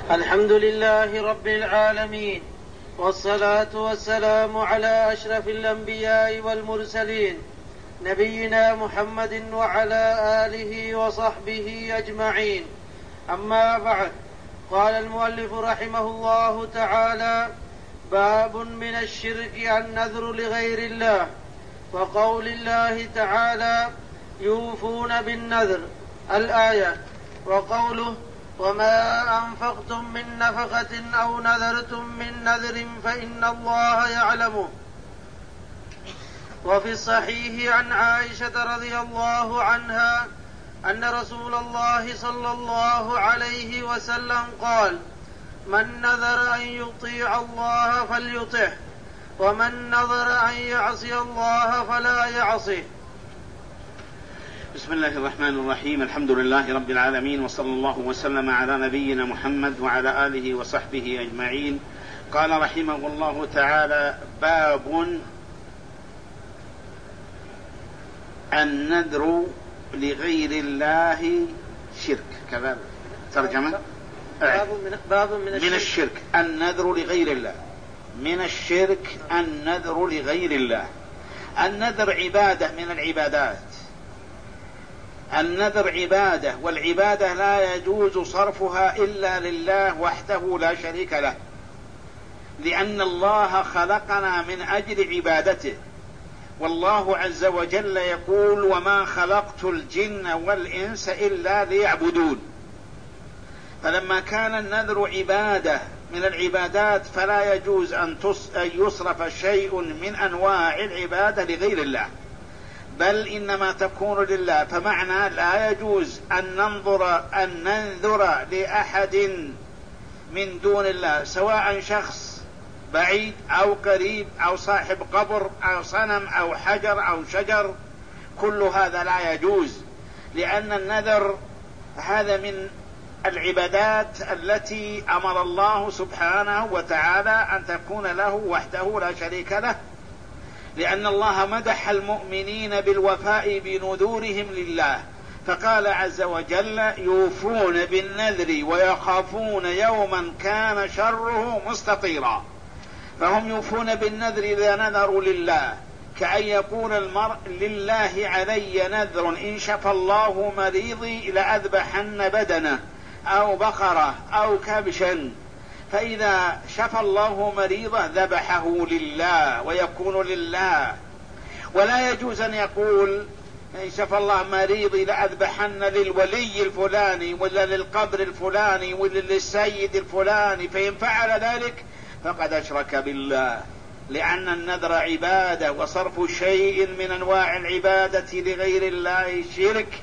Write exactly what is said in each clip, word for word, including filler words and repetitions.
الحمد لله رب العالمين، والصلاة والسلام على أشرف الأنبياء والمرسلين نبينا محمد وعلى آله وصحبه أجمعين. أما بعد، قال المؤلف رحمه الله تعالى: باب من الشرك النذر لغير الله. وقول الله تعالى: يوفون بالنذر، الآية. وقوله: وما أنفقتم من نفقة أو نذرتم من نذر فإن الله يعلمه. وفي الصحيح عن عائشة رضي الله عنها أن رسول الله صلى الله عليه وسلم قال: من نذر أن يطيع الله فليطعه، ومن نذر أن يعصي الله فلا يعصيه. بسم الله الرحمن الرحيم. الحمد لله رب العالمين، وصلى الله وسلم على نبينا محمد وعلى آله وصحبه أجمعين. قال رحمه الله تعالى: باب النذر لغير الله شرك. كذا ترجمة. باب من, باب من, الشرك. من الشرك النذر لغير الله. من الشرك النذر لغير الله. النذر عبادة من العبادات. النذر عبادة، والعبادة لا يجوز صرفها إلا لله وحده لا شريك له، لأن الله خلقنا من أجل عبادته. والله عز وجل يقول: وما خلقت الجن والإنس إلا ليعبدون. فلما كان النذر عبادة من العبادات فلا يجوز أن يصرف شيء من أنواع العبادة لغير الله، بل إنما تكون لله. فمعنى لا يجوز أن ننظر أن ننذر لأحد من دون الله، سواء شخص بعيد أو قريب أو صاحب قبر أو صنم أو حجر أو شجر، كل هذا لا يجوز، لأن النذر هذا من العبادات التي أمر الله سبحانه وتعالى أن تكون له وحده لا شريك له، لأن الله مدح المؤمنين بالوفاء بنذورهم لله، فقال عز وجل: يوفون بالنذر ويخافون يوما كان شره مستطيرا. فهم يوفون بالنذر إذا نذروا لله، كأن يقول المرء: لله علي نذر إن شفى الله مريضي لأذبحن بدنه أو بقرة أو كبشا، فإذا شفى الله مريضه ذبحه لله ويكون لله. ولا يجوز أن يقول: إن شفى الله مريضي لأذبحن للولي الفلاني ولا للقبر الفلاني ولا للسيد الفلاني، فإن فعل ذلك فقد أشرك بالله، لأن النذر عبادة، وصرف شيء من أنواع العبادة لغير الله شرك.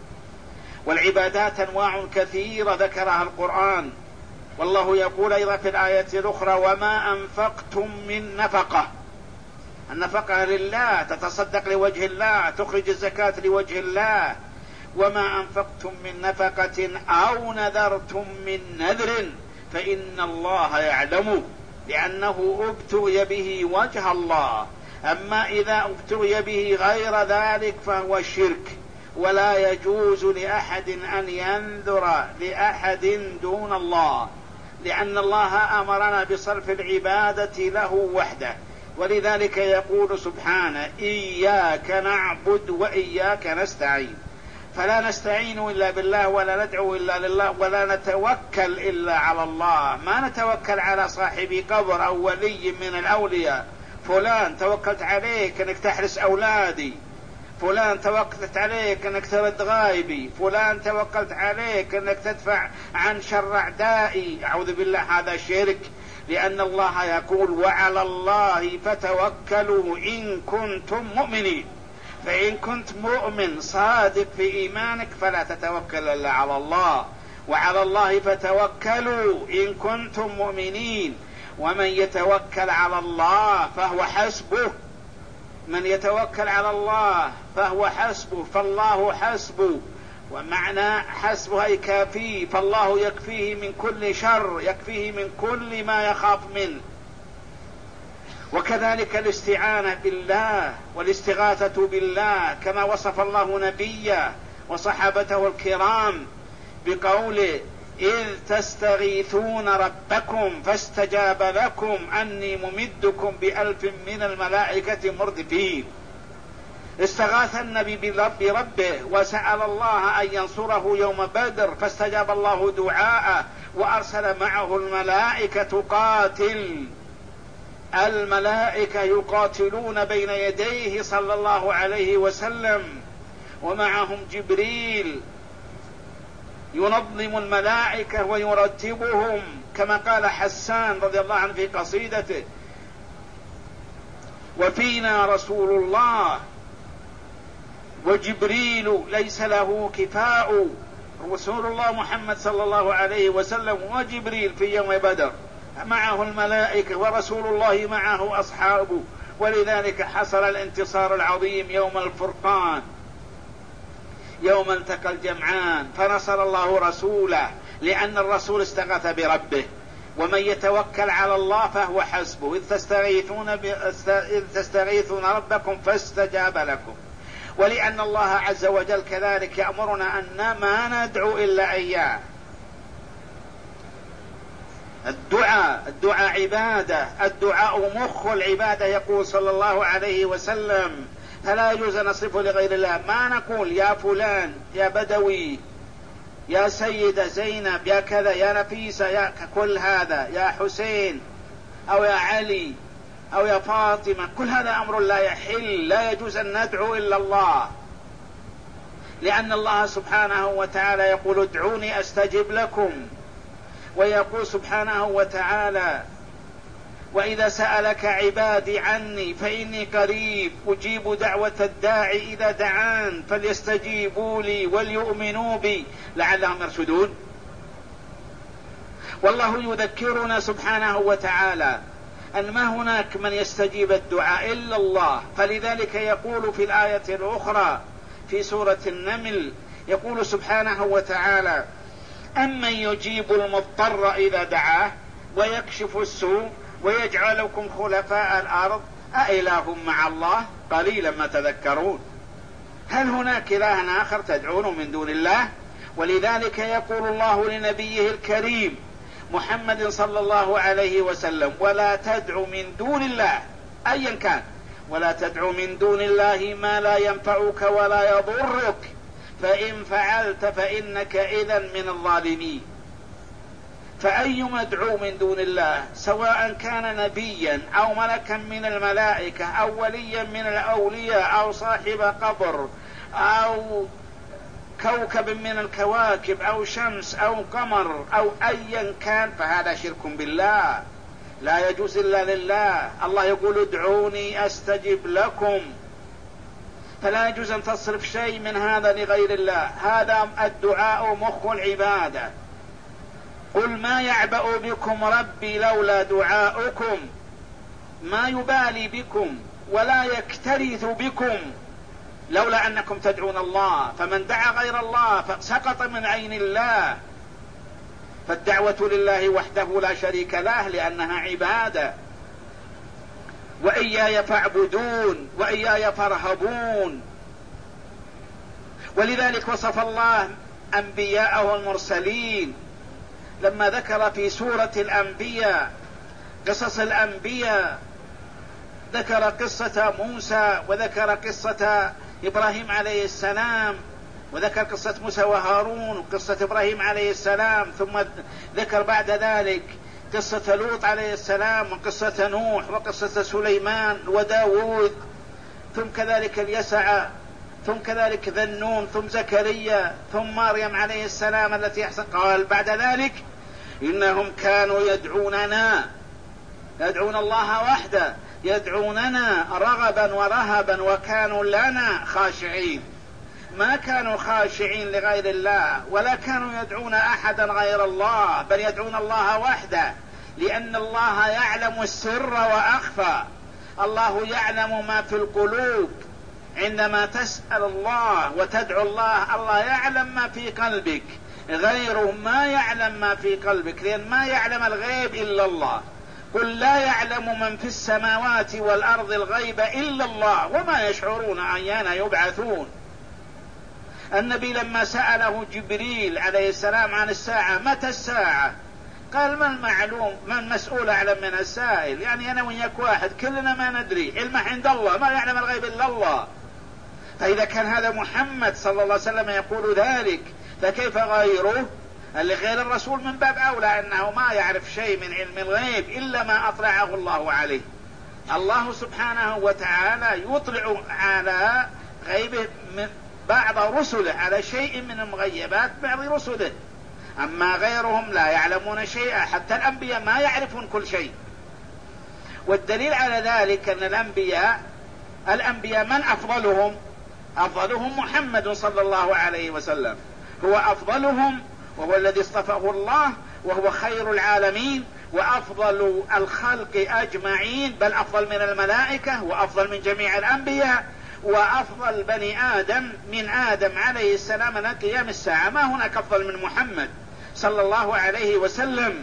والعبادات أنواع كثيرة ذكرها القرآن، والله يقول أيضا في الآية الأخرى: وما أنفقتم من نفقة. النفقة لله، تتصدق لوجه الله، تخرج الزكاة لوجه الله. وما أنفقتم من نفقة أو نذرتم من نذر فإن الله يعلم، لأنه ابتغي به وجه الله. أما إذا ابتغي به غير ذلك فهو شرك، ولا يجوز لأحد أن ينذر لأحد دون الله، لأن الله أمرنا بصرف العبادة له وحده. ولذلك يقول سبحانه: إياك نعبد وإياك نستعين. فلا نستعين إلا بالله، ولا ندعو إلا لله، ولا نتوكل إلا على الله. ما نتوكل على صاحب قبر أو ولي من الأولياء: فلان توكلت عليك أنك تحرس أولادي، فلان توكلت عليك أنك ترد غائبي، فلان توكلت عليك أنك تدفع عن شر أعدائي. أعوذ بالله، هذا شرك، لأن الله يقول: وعلى الله فتوكلوا إن كنتم مؤمنين. فإن كنت مؤمن صادق في إيمانك فلا تتوكل إلا على الله. وعلى الله فتوكلوا إن كنتم مؤمنين. ومن يتوكل على الله فهو حسبه. من يتوكل على الله فهو حسبه، فالله حسبه. ومعنى حسبه أي كافيه، فالله يكفيه من كل شر، يكفيه من كل ما يخاف منه. وكذلك الاستعانة بالله والاستغاثة بالله، كما وصف الله نبيه وصحابته الكرام بقوله: إذ تستغيثون ربكم فاستجاب لكم أني ممدكم بألف من الملائكة مردفين. استغاث النبي بربه وسأل الله أن ينصره يوم بدر، فاستجاب الله دعاءه وأرسل معه الملائكة تقاتل. الملائكة يقاتلون بين يديه صلى الله عليه وسلم، ومعهم جبريل ينظم الملائكة ويرتبهم، كما قال حسان رضي الله عنه في قصيدته: وفينا رسول الله وجبريل ليس له كفاء. رسول الله محمد صلى الله عليه وسلم وجبريل في يوم بدر، معه الملائكة ورسول الله معه أصحابه، ولذلك حصل الانتصار العظيم يوم الفرقان، يوم التقى الجمعان، فنصر الله رسوله لأن الرسول استغاث بربه. ومن يتوكل على الله فهو حسبه. إذ تستغيثون, ب... إذ تستغيثون ربكم فاستجاب لكم. ولأن الله عز وجل كذلك يأمرنا أن ما ندعو إلا إياه. الدعاء الدعاء عبادة، الدعاء مخ العبادة، يقول صلى الله عليه وسلم: فلا يجوز نصرفه لغير الله. ما نقول يا فلان، يا بدوي، يا سيدة زينب، يا كذا، يا نفيسة، يا كل هذا، يا حسين أو يا علي أو يا فاطمة، كل هذا أمر لا يحل، لا يجوز أن ندعو إلا الله، لأن الله سبحانه وتعالى يقول: ادعوني أستجب لكم. ويقول سبحانه وتعالى: وإذا سألك عبادي عني فإني قريب أجيب دعوة الداعي إذا دعان فليستجيبوا لي وليؤمنوا بي لعلهم يرشدون. والله يذكرنا سبحانه وتعالى أن ما هناك من يستجيب الدعاء إلا الله، فلذلك يقول في الآية الأخرى في سورة النمل، يقول سبحانه وتعالى: أمن يجيب المضطر إذا دعاه ويكشف السوء ويجعلكم خلفاء الأرض أإله مع الله قليلا ما تذكرون. هل هناك إله آخر تدعونه من دون الله؟ ولذلك يقول الله لنبيه الكريم محمد صلى الله عليه وسلم: ولا تدع من دون الله أيا كان، ولا تدع من دون الله ما لا ينفعك ولا يضرك، فإن فعلت فإنك إذن من الظالمين. فأي مدعو من دون الله سواء كان نبيا أو ملكا من الملائكة أو وليا من الأولياء أو صاحب قبر أو كوكب من الكواكب أو شمس أو قمر أو أيا كان، فهذا شرك بالله، لا يجوز إلا لله. الله يقول: ادعوني أستجب لكم، فلا يجوز أن تصرف شيء من هذا لغير الله. هذا الدعاء مخ العبادة. قل ما يعبأ بكم ربي لولا دعاؤكم، ما يبالي بكم ولا يكترث بكم لولا أنكم تدعون الله. فمن دعا غير الله فسقط من عين الله. فالدعوة لله وحده لا شريك له لأنها عبادة. وإياي فاعبدون وإياي فارهبون. ولذلك وصف الله أنبياءه المرسلين لما ذكر في سورة الأنبياء قصص الأنبياء، ذكر قصة موسى وذكر قصة إبراهيم عليه السلام وذكر قصة موسى وهارون وقصة إبراهيم عليه السلام، ثم ذكر بعد ذلك قصة لوط عليه السلام وقصة نوح وقصة سليمان وداود، ثم كذلك اليسع، ثم كذلك ذنون، ثم زكريا، ثم مريم عليه السلام التي أحسن. قال بعد ذلك: إنهم كانوا يدعوننا، يدعون الله وحده، يدعوننا رغبا ورهبا وكانوا لنا خاشعين. ما كانوا خاشعين لغير الله ولا كانوا يدعون أحدا غير الله، بل يدعون الله وحده، لأن الله يعلم السر وأخفى. الله يعلم ما في القلوب. عندما تسأل الله وتدعو الله، الله يعلم ما في قلبك، غيره ما يعلم ما في قلبك، لأن ما يعلم الغيب إلا الله. قل لا يعلم من في السماوات والأرض الغيب إلا الله وما يشعرون أيان يبعثون. النبي لما سأله جبريل عليه السلام عن الساعة متى الساعة قال ما المعلوم، ما المسؤول أعلم من السائل، يعني أنا وياك واحد كلنا ما ندري، علمه عند الله، ما يعلم الغيب إلا الله. فإذا كان هذا محمد صلى الله عليه وسلم يقول ذلك فكيف غيره اللي غير الرسول؟ من باب أولى أنه ما يعرف شيء من علم الغيب إلا ما أطلعه الله عليه. الله سبحانه وتعالى يطلع على غيبه من بعض رسله، على شيء من المغيبات بعض رسله، أما غيرهم لا يعلمون شيئا، حتى الأنبياء ما يعرفون كل شيء. والدليل على ذلك أن الأنبياء الأنبياء من أفضلهم؟ أفضلهم محمد صلى الله عليه وسلم، هو أفضلهم، وهو الذي اصطفاه الله، وهو خير العالمين وأفضل الخلق أجمعين، بل أفضل من الملائكة وأفضل من جميع الأنبياء وأفضل بني آدم من آدم عليه السلام إلى قيام الساعة. ما هناك أفضل من محمد صلى الله عليه وسلم.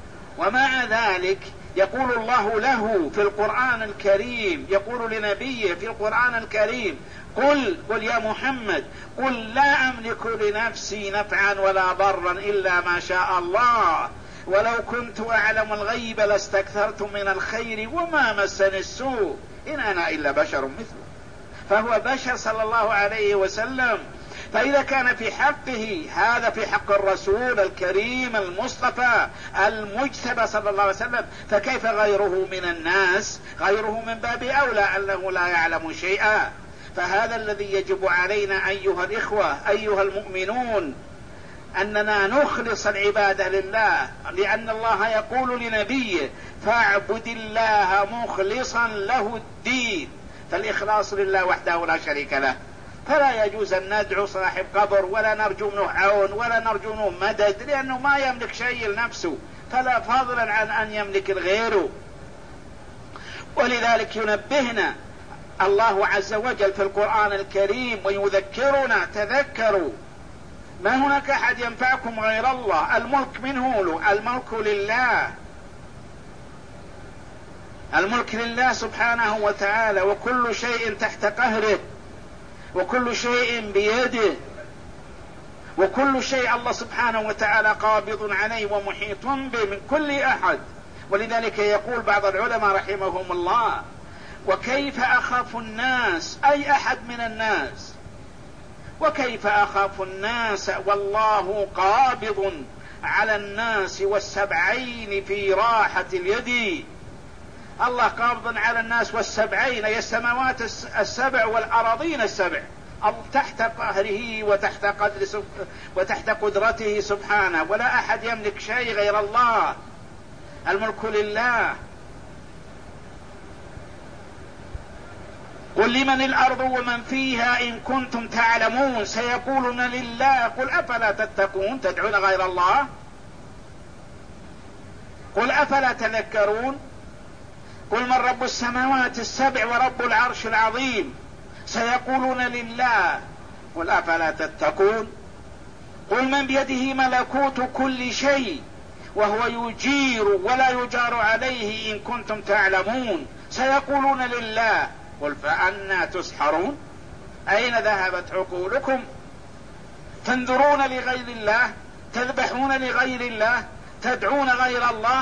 ومع ذلك يقول الله له في القرآن الكريم، يقول لنبيه في القرآن الكريم قل قل يا محمد قل لا أملك لنفسي نفعا ولا ضرا إلا ما شاء الله ولو كنت أعلم الغيب لاستكثرت من الخير وما مسني السوء إن أنا إلا بشر مثله. فهو بشر صلى الله عليه وسلم. فإذا كان في حقه هذا في حق الرسول الكريم المصطفى المجتبى صلى الله عليه وسلم، فكيف غيره من الناس؟ غيره من باب أولى أنه لا يعلم شيئا. فهذا الذي يجب علينا أيها الإخوة أيها المؤمنون، أننا نخلص العبادة لله، لأن الله يقول لنبيه فاعبد الله مخلصا له الدين، فالإخلاص لله وحده لا شريك له. فلا يجوز أن ندعو صاحب قبر ولا نرجو منه عون ولا نرجو منه مدد، لأنه ما يملك شيء لنفسه، فلا فضلا عن أن يملك الغير. ولذلك ينبهنا الله عز وجل في القرآن الكريم ويذكرنا تذكروا ما هناك أحد ينفعكم غير الله، الملك منه له، الملك لله، الملك لله سبحانه وتعالى، وكل شيء تحت قهره وكل شيء بيده، وكل شيء الله سبحانه وتعالى قابض عليه ومحيط به من كل أحد. ولذلك يقول بعض العلماء رحمهم الله وكيف أخاف الناس، أي أحد من الناس، وكيف أخاف الناس والله قابض على الناس والسبعين في راحة اليد. الله قابض على الناس والسبعين، أي السماوات السبع والأراضين السبع، تحت قهره وتحت قدر وتحت قدرته سبحانه، ولا أحد يملك شيء غير الله، الملك لله. قل لمن الأرض ومن فيها إن كنتم تعلمون سيقولون لله قل أفلا تتقون تدعون غير الله، قل أفلا تذكرون، قل من رب السماوات السبع ورب العرش العظيم سيقولون لله قل أفلا تتقون، قل من بيده ملكوت كل شيء وهو يجير ولا يجار عليه إن كنتم تعلمون سيقولون لله قل فأنى تسحرون، أين ذهبت عقولكم؟ تنذرون لغير الله، تذبحون لغير الله، تدعون غير الله.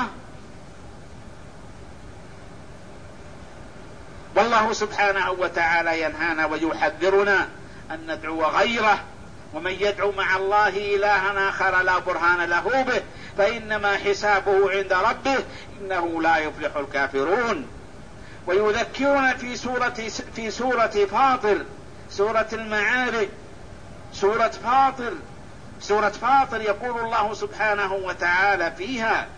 والله سبحانه وتعالى ينهانا ويحذرنا أن ندعو غيره، ومن يدعو مع الله إلها آخر لا برهان له به فإنما حسابه عند ربه إنه لا يفلح الكافرون. ويذكرنا في سورة في سورة فاطر، سورة المعارج، سورة فاطر سورة فاطر يقول الله سبحانه وتعالى فيها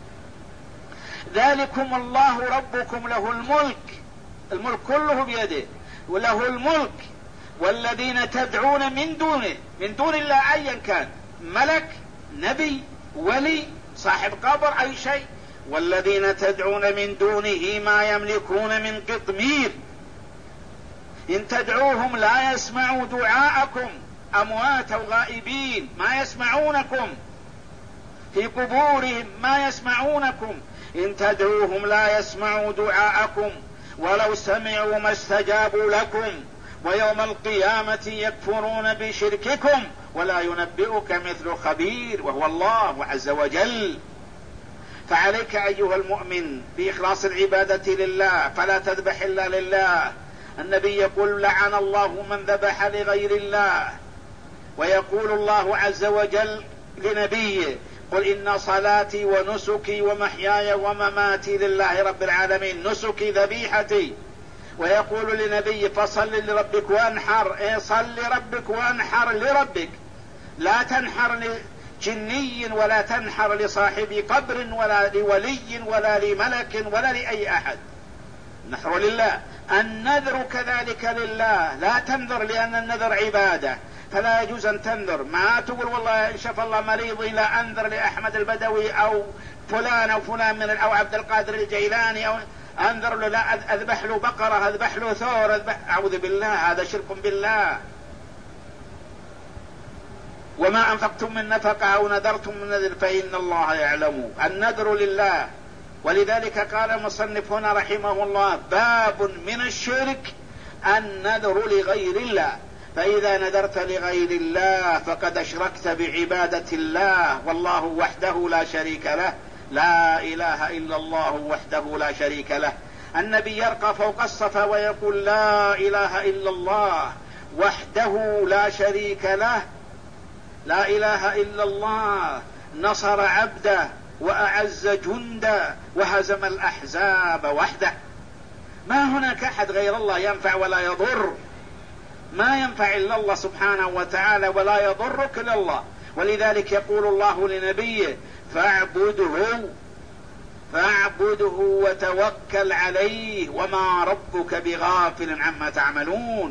ذلكم الله ربكم له الملك، الملك كله بيده، وله الملك، والذين تدعون من دونه من دون الله أيا كان، ملك، نبي، ولي، صاحب قبر، أي شيء، والذين تدعون من دونه ما يملكون من قطمير إن تدعوهم لا يسمعوا دعاءكم، أموات أو غائبين ما يسمعونكم، في قبورهم ما يسمعونكم، إن تدعوهم لا يسمعوا دعاءكم ولو سمعوا ما استجابوا لكم ويوم القيامة يكفرون بشرككم ولا ينبئك مثل خبير وهو الله عز وجل. فعليك أيها المؤمن بإخلاص العبادة لله، فلا تذبح إلا لله. النبي يقول لعن الله من ذبح لغير الله، ويقول الله عز وجل لنبيه قل إن صلاتي ونسكي ومحياي ومماتي لله رب العالمين، نسكي ذبيحتي. ويقول لنبيه فصل لربك وانحر، اي صل لربك وانحر لربك، لا تنحر لجني ولا تنحر لصاحب قبر ولا لولي ولا لملك ولا لأي أحد، نحر لله. النذر كذلك لله، لا تنذر لأن النذر عبادة، فلا يجوز أن تنذر. ما تقول والله إن شاء الله مريضي لا أنذر لأحمد البدوي أو فلان أو فلان من أو عبد القادر الجيلاني أو أنذر له، لا أذبح له بقرة، أذبح له ثور، أذبح. أعوذ بالله، هذا شرك بالله. وما أنفقتم من نفقة أو نذرتم من نذر فإن الله يعلم. النذر لله. ولذلك قال المصنف هنا رحمه الله باب من الشرك النذر لغير الله، فإذا نذرت لغير الله فقد أشركت بعبادة الله، والله وحده لا شريك له، لا إله إلا الله وحده لا شريك له. النبي يرقى فوق الصفا ويقول لا إله إلا الله وحده لا شريك له، لا إله إلا الله، نصر عبده وأعز جنده وهزم الأحزاب وحده. ما هناك أحد غير الله ينفع ولا يضر، ما ينفع إلا الله سبحانه وتعالى ولا يضرك إلا الله. ولذلك يقول الله لنبيه فاعبده فاعبده وتوكل عليه وما ربك بغافل عما تعملون.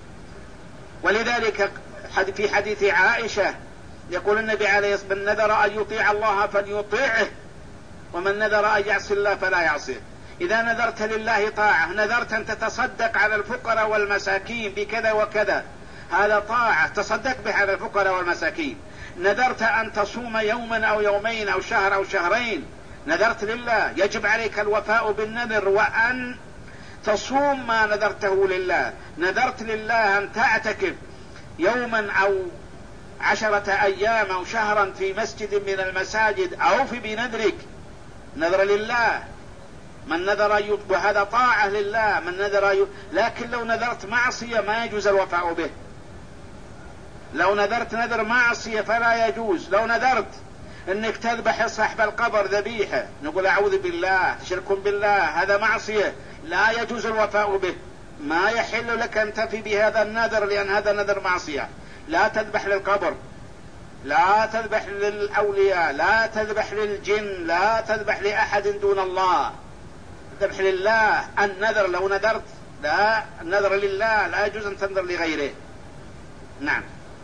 ولذلك في حديث عائشة يقول النبي عليه الصلاة والسلام من نذر أن يطيع الله فليطيعه ومن نذر أن يعصي الله فلا يعصيه. إذا نذرت لله طاعة، نذرت أن تتصدق على الفقراء والمساكين بكذا وكذا، هذا طاعة تصدق به على الفقراء والمساكين. نذرت أن تصوم يوما أو يومين أو شهر أو شهرين، نذرت لله، يجب عليك الوفاء بالنذر وأن تصوم ما نذرته لله. نذرت لله أن تعتكف يوما أو عشرة أيام أو شهرا في مسجد من المساجد أو في بنذرك، نذر لله. من نذر وهذا طاعة لله، من نذر. لكن لو نذرت معصية ما يجوز الوفاء به. لو نذرت نذر معصية فلا يجوز. لو نذرت انك تذبح صاحب القبر ذبيحة، نقول اعوذ بالله، شرك بالله، هذا معصية لا يجوز الوفاء به. ما يحل لك ان تفي بهذا النذر لان هذا نذر معصية. لا تذبح للقبر، لا تذبح للأولياء، لا تذبح للجن، لا تذبح لأحد دون الله، تذبح لله. النذر لو نذرت، لا، النذر لله، لا يجوز أن تنذر لغيره. نعم.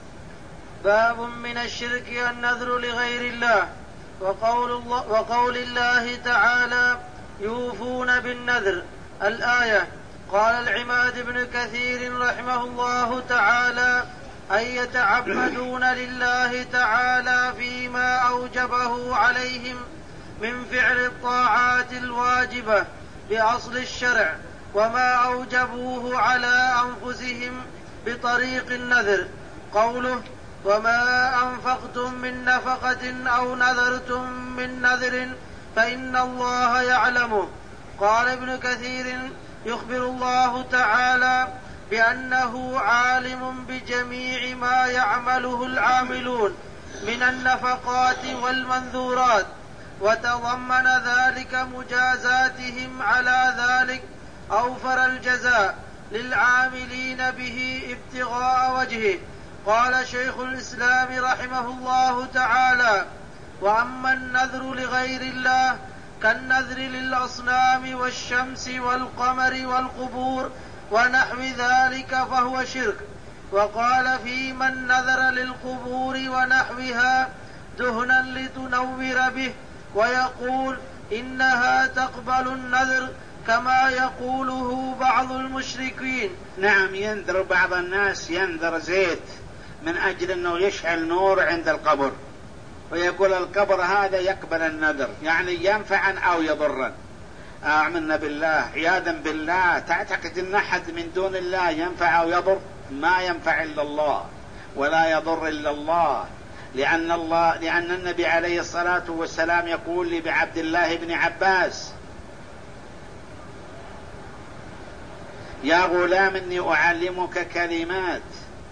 باب من الشرك النذر لغير الله. وقول الله, وقول الله تعالى يوفون بالنذر، الآية. قال العماد بن كثير رحمه الله تعالى أن يتعبدون لله تعالى فيما أوجبه عليهم من فعل الطاعات الواجبة بأصل الشرع، وما أوجبوه على أنفسهم بطريق النذر. قوله وما أنفقتم من نفقة أو نذرتم من نذر فإن الله يعلمه. قال ابن كثير يخبر الله تعالى بأنه عالم بجميع ما يعمله العاملون من النفقات والمنذورات، وتضمن ذلك مجازاتهم على ذلك أوفر الجزاء للعاملين به ابتغاء وجهه. قال شيخ الإسلام رحمه الله تعالى وأما النذر لغير الله كالنذر للأصنام والشمس والقمر والقبور ونحو ذلك فهو شرك. وقال في من نذر للقبور ونحوها دهنا لتنور به، ويقول إنها تقبل النذر كما يقوله بعض المشركين. نعم، ينذر بعض الناس ينذر زيت من أجل أنه يشعل نور عند القبر، ويقول القبر هذا يقبل النذر، يعني ينفعا أو يضرا. آمنا بالله عياذا بالله تعتقد أن أحد من دون الله ينفع أو يضر؟ ما ينفع إلا الله ولا يضر إلا الله، لأن الله لأن النبي عليه الصلاة والسلام يقول لعبد الله بن عباس: يا غلام إني أعلمك كلمات،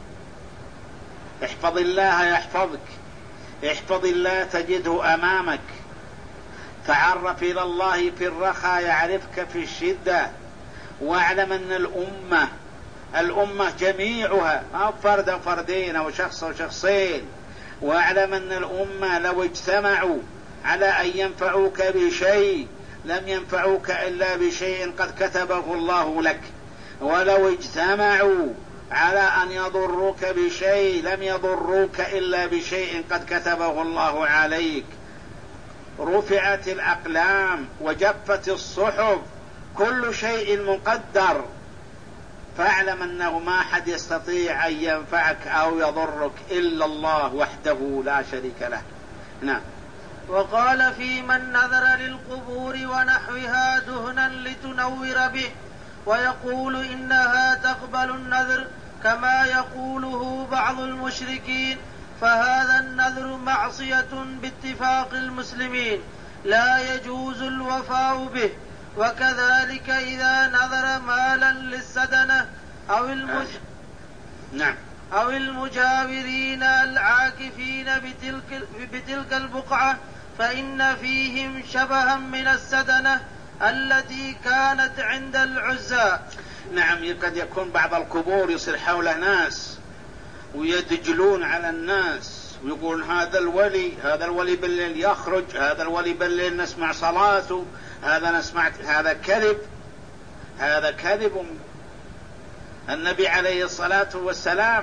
احفظ الله يحفظك، احفظ الله تجده أمامك، تعرف إلى الله في الرخاء يعرفك في الشدة، واعلم أن الأمة الأمة جميعها ما فرد أو فردين أو شخص أو شخصين، واعلم أن الأمة لو اجتمعوا على أن ينفعوك بشيء لم ينفعوك إلا بشيء قد كتبه الله لك، ولو اجتمعوا على أن يضروك بشيء لم يضروك إلا بشيء قد كتبه الله عليك. رفعت الأقلام وجفت الصحف، كل شيء مقدر، فاعلم أنه ما حد يستطيع أن ينفعك أو يضرك إلا الله وحده لا شريك له. نعم. وقال: في من نذر للقبور ونحوها دهنا لتنور به، ويقول إنها تقبل النذر كما يقوله بعض المشركين، فهذا النذر معصية باتفاق المسلمين لا يجوز الوفاء به. وكذلك إذا نذر مالا للسدنة أو المج... نعم. أو المجاورين العاكفين بتلك, بتلك البقعة فإن فيهم شبها من السدنة التي كانت عند العزى. نعم، قد يكون بعض القبور يصير حوله ناس ويدجلون على الناس ويقول هذا الولي هذا الولي بالليل يخرج، هذا الولي بالليل نسمع صلاته، هذا نسمع هذا كذب، هذا كذب. النبي عليه الصلاة والسلام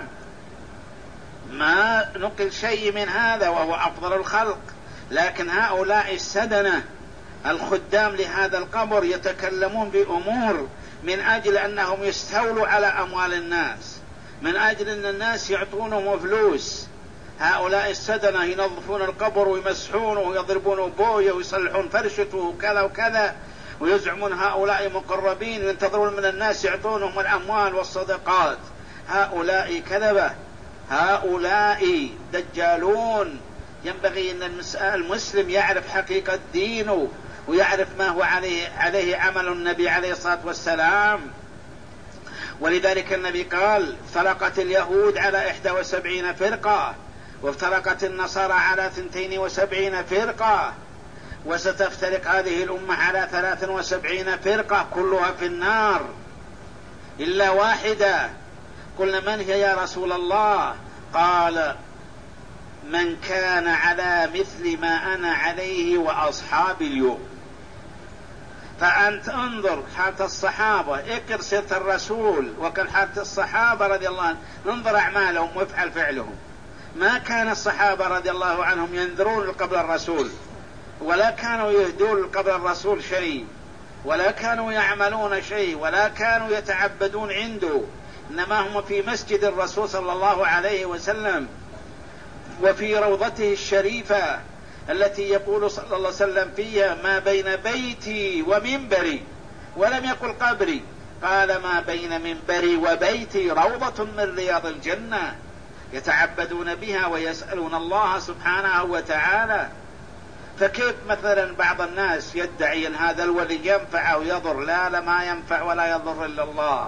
ما نقل شيء من هذا وهو أفضل الخلق، لكن هؤلاء السدنة الخدام لهذا القبر يتكلمون بأمور من أجل أنهم يستولوا على أموال الناس، من أجل أن الناس يعطونهم فلوس. هؤلاء السدنة ينظفون القبر ويمسحونه ويضربون بويه ويصلحون فرشته وكذا وكذا، ويزعمون هؤلاء مقربين وينتظرون من الناس يعطونهم الأموال والصدقات. هؤلاء كذبة، هؤلاء دجالون. ينبغي أن المسلم يعرف حقيقة دينه ويعرف ما هو عليه, عليه عمل النبي عليه الصلاة والسلام. ولذلك النبي قال: افترقت اليهود على إحدى وسبعين فرقة، وافترقت النصارى على ثنتين وسبعين فرقة، وستفترق هذه الأمة على ثلاث وسبعين فرقة كلها في النار إلا واحدة. قلنا: من هي يا رسول الله؟ قال: من كان على مثل ما أنا عليه وأصحابي اليوم. فأنت انظر حالة الصحابة، اقر سيرة الرسول وكان حالة الصحابة رضي الله عنهم، انظر أعمالهم وافعل فعلهم. ما كان الصحابة رضي الله عنهم ينذرون قبل الرسول، ولا كانوا يهدون قبل الرسول شيء، ولا كانوا يعملون شيء، ولا كانوا يتعبدون عنده، إنما هم في مسجد الرسول صلى الله عليه وسلم وفي روضته الشريفة التي يقول صلى الله عليه وسلم فيها: ما بين بيتي ومنبري، ولم يقل قبري، قال: ما بين منبري وبيتي روضة من رياض الجنة، يتعبدون بها ويسألون الله سبحانه وتعالى. فكيف مثلا بعض الناس يدعي أن هذا الولي ينفع أو يضر؟ لا لا، ما ينفع ولا يضر إلا الله،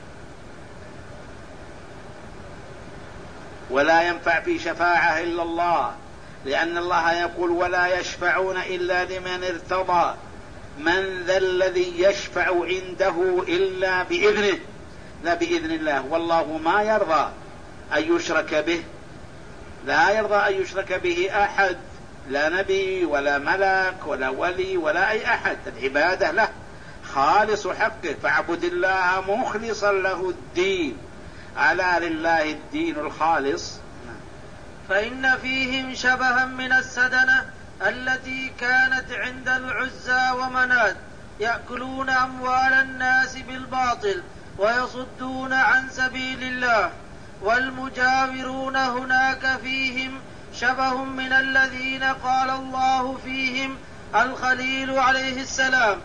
ولا ينفع في شفاعة إلا الله، لأن الله يقول: ولا يشفعون إلا لمن ارتضى. من ذا الذي يشفع عنده إلا بإذنه، لا بإذن الله. والله ما يرضى أن يشرك به، لا يرضى أن يشرك به أحد، لا نبي ولا ملك ولا ولي ولا أي أحد. العبادة له خالص حقه، فاعبد الله مخلصا له الدين، ألا لله الدين الخالص. فإن فيهم شبها من السدنة التي كانت عند العزى ومنات، يأكلون أموال الناس بالباطل ويصدون عن سبيل الله. والمجاورون هناك فيهم شبه من الذين قال الله فيهم الخليل عليه السلام: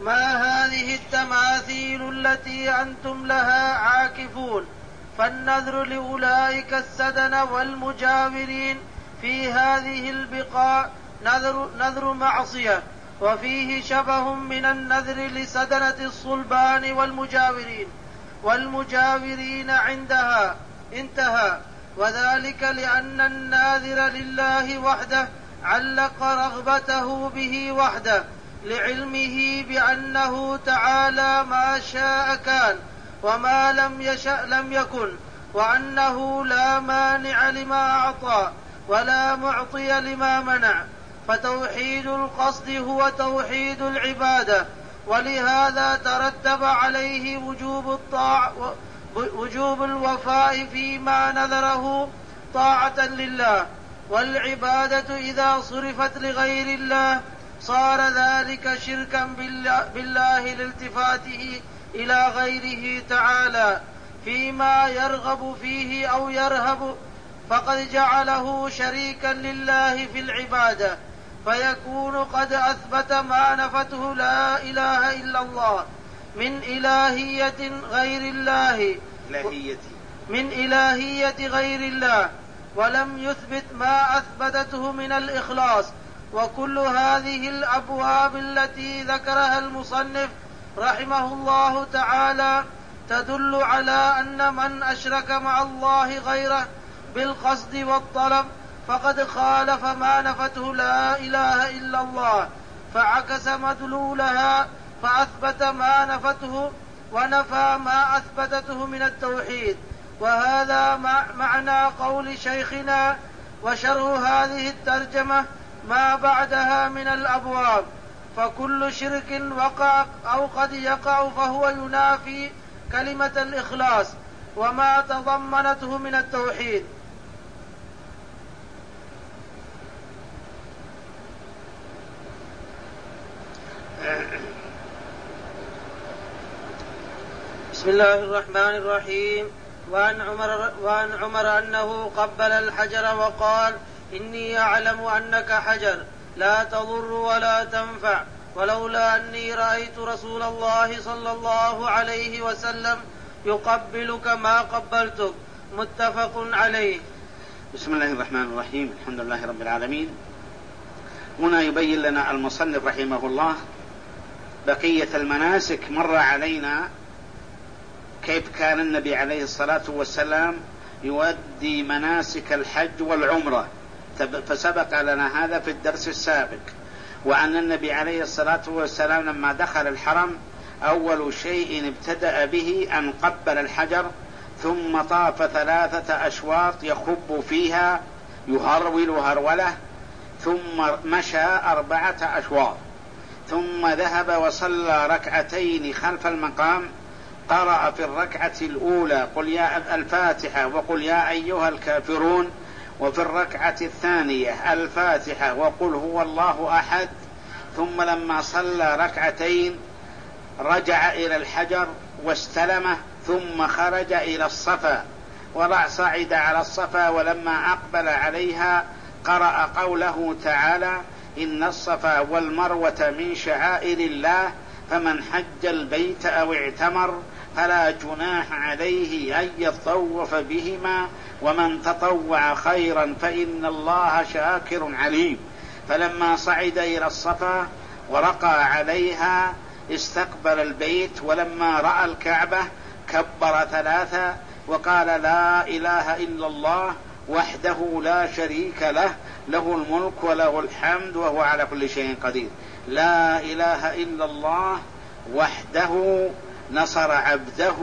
ما هذه التماثيل التي أنتم لها عاكفون؟ فالنذر لأولئك السدنة والمجاورين في هذه البقاع نذر, نذر معصية، وفيه شبه من النذر لسدنة الصلبان والمجاورين والمجاورين عندها. انتهى. وذلك لأن الناذر لله وحده علق رغبته به وحده، لعلمه بأنه تعالى ما شاء كان وما لم يشأ لم يكن، وأنه لا مانع لما أعطى ولا معطي لما منع. فتوحيد القصد هو توحيد العبادة، ولهذا ترتب عليه وجوب الطاعة وجوب الوفاء فيما نذره طاعة لله. والعبادة إذا صرفت لغير الله صار ذلك شركا بالله لالتفاته إلى غيره تعالى فيما يرغب فيه أو يرهب، فقد جعله شريكا لله في العبادة، فيكون قد أثبت ما نفته لا إله إلا الله من إلهية غير الله من إلهية غير الله، ولم يثبت ما أثبتته من الإخلاص. وكل هذه الأبواب التي ذكرها المصنف رحمه الله تعالى تدل على أن من أشرك مع الله غيره بالقصد والطلب فقد خالف ما نفته لا إله إلا الله، فعكس مدلولها فأثبت ما نفته ونفى ما أثبتته من التوحيد. وهذا معنى قول شيخنا: وشرح هذه الترجمة ما بعدها من الأبواب. فكل شرك وقع أو قد يقع فهو ينافي كلمة الإخلاص وما تضمنته من التوحيد. بسم الله الرحمن الرحيم. وعن عمر, وعن عمر أنه قبل الحجر وقال: إني أعلم أنك حجر لا تضر ولا تنفع، ولولا أني رأيت رسول الله صلى الله عليه وسلم يقبلك ما قبلتك. متفق عليه. بسم الله الرحمن الرحيم. الحمد لله رب العالمين. هنا يبين لنا المصنف رحمه الله بقية المناسك. مر علينا كيف كان النبي عليه الصلاة والسلام يؤدي مناسك الحج والعمرة، فسبق لنا هذا في الدرس السابق. وأن النبي عليه الصلاة والسلام لما دخل الحرم أول شيء ابتدأ به أن قبل الحجر، ثم طاف ثلاثة أشواط يخب فيها يهرول هرولة، ثم مشى أربعة أشواط، ثم ذهب وصلى ركعتين خلف المقام. قرأ في الركعة الأولى قل يا الفاتحة وقل يا أيها الكافرون، وفي الركعة الثانية الفاتحة وقل هو الله أحد. ثم لما صلى ركعتين رجع إلى الحجر واستلمه، ثم خرج إلى الصفا وصعد على الصفا، ولما أقبل عليها قرأ قوله تعالى: إن الصفا والمروة من شعائر الله، فمن حج البيت أو اعتمر فلا جناح عليه أن يطوف بهما، ومن تطوع خيرا فإن الله شاكر عليم. فلما صعد إلى الصفا ورقى عليها استقبل البيت، ولما رأى الكعبة كبر ثلاثة وقال: لا إله إلا الله وحده لا شريك له، له الملك وله الحمد وهو على كل شيء قدير. لا إله إلا الله وحده نصر عبده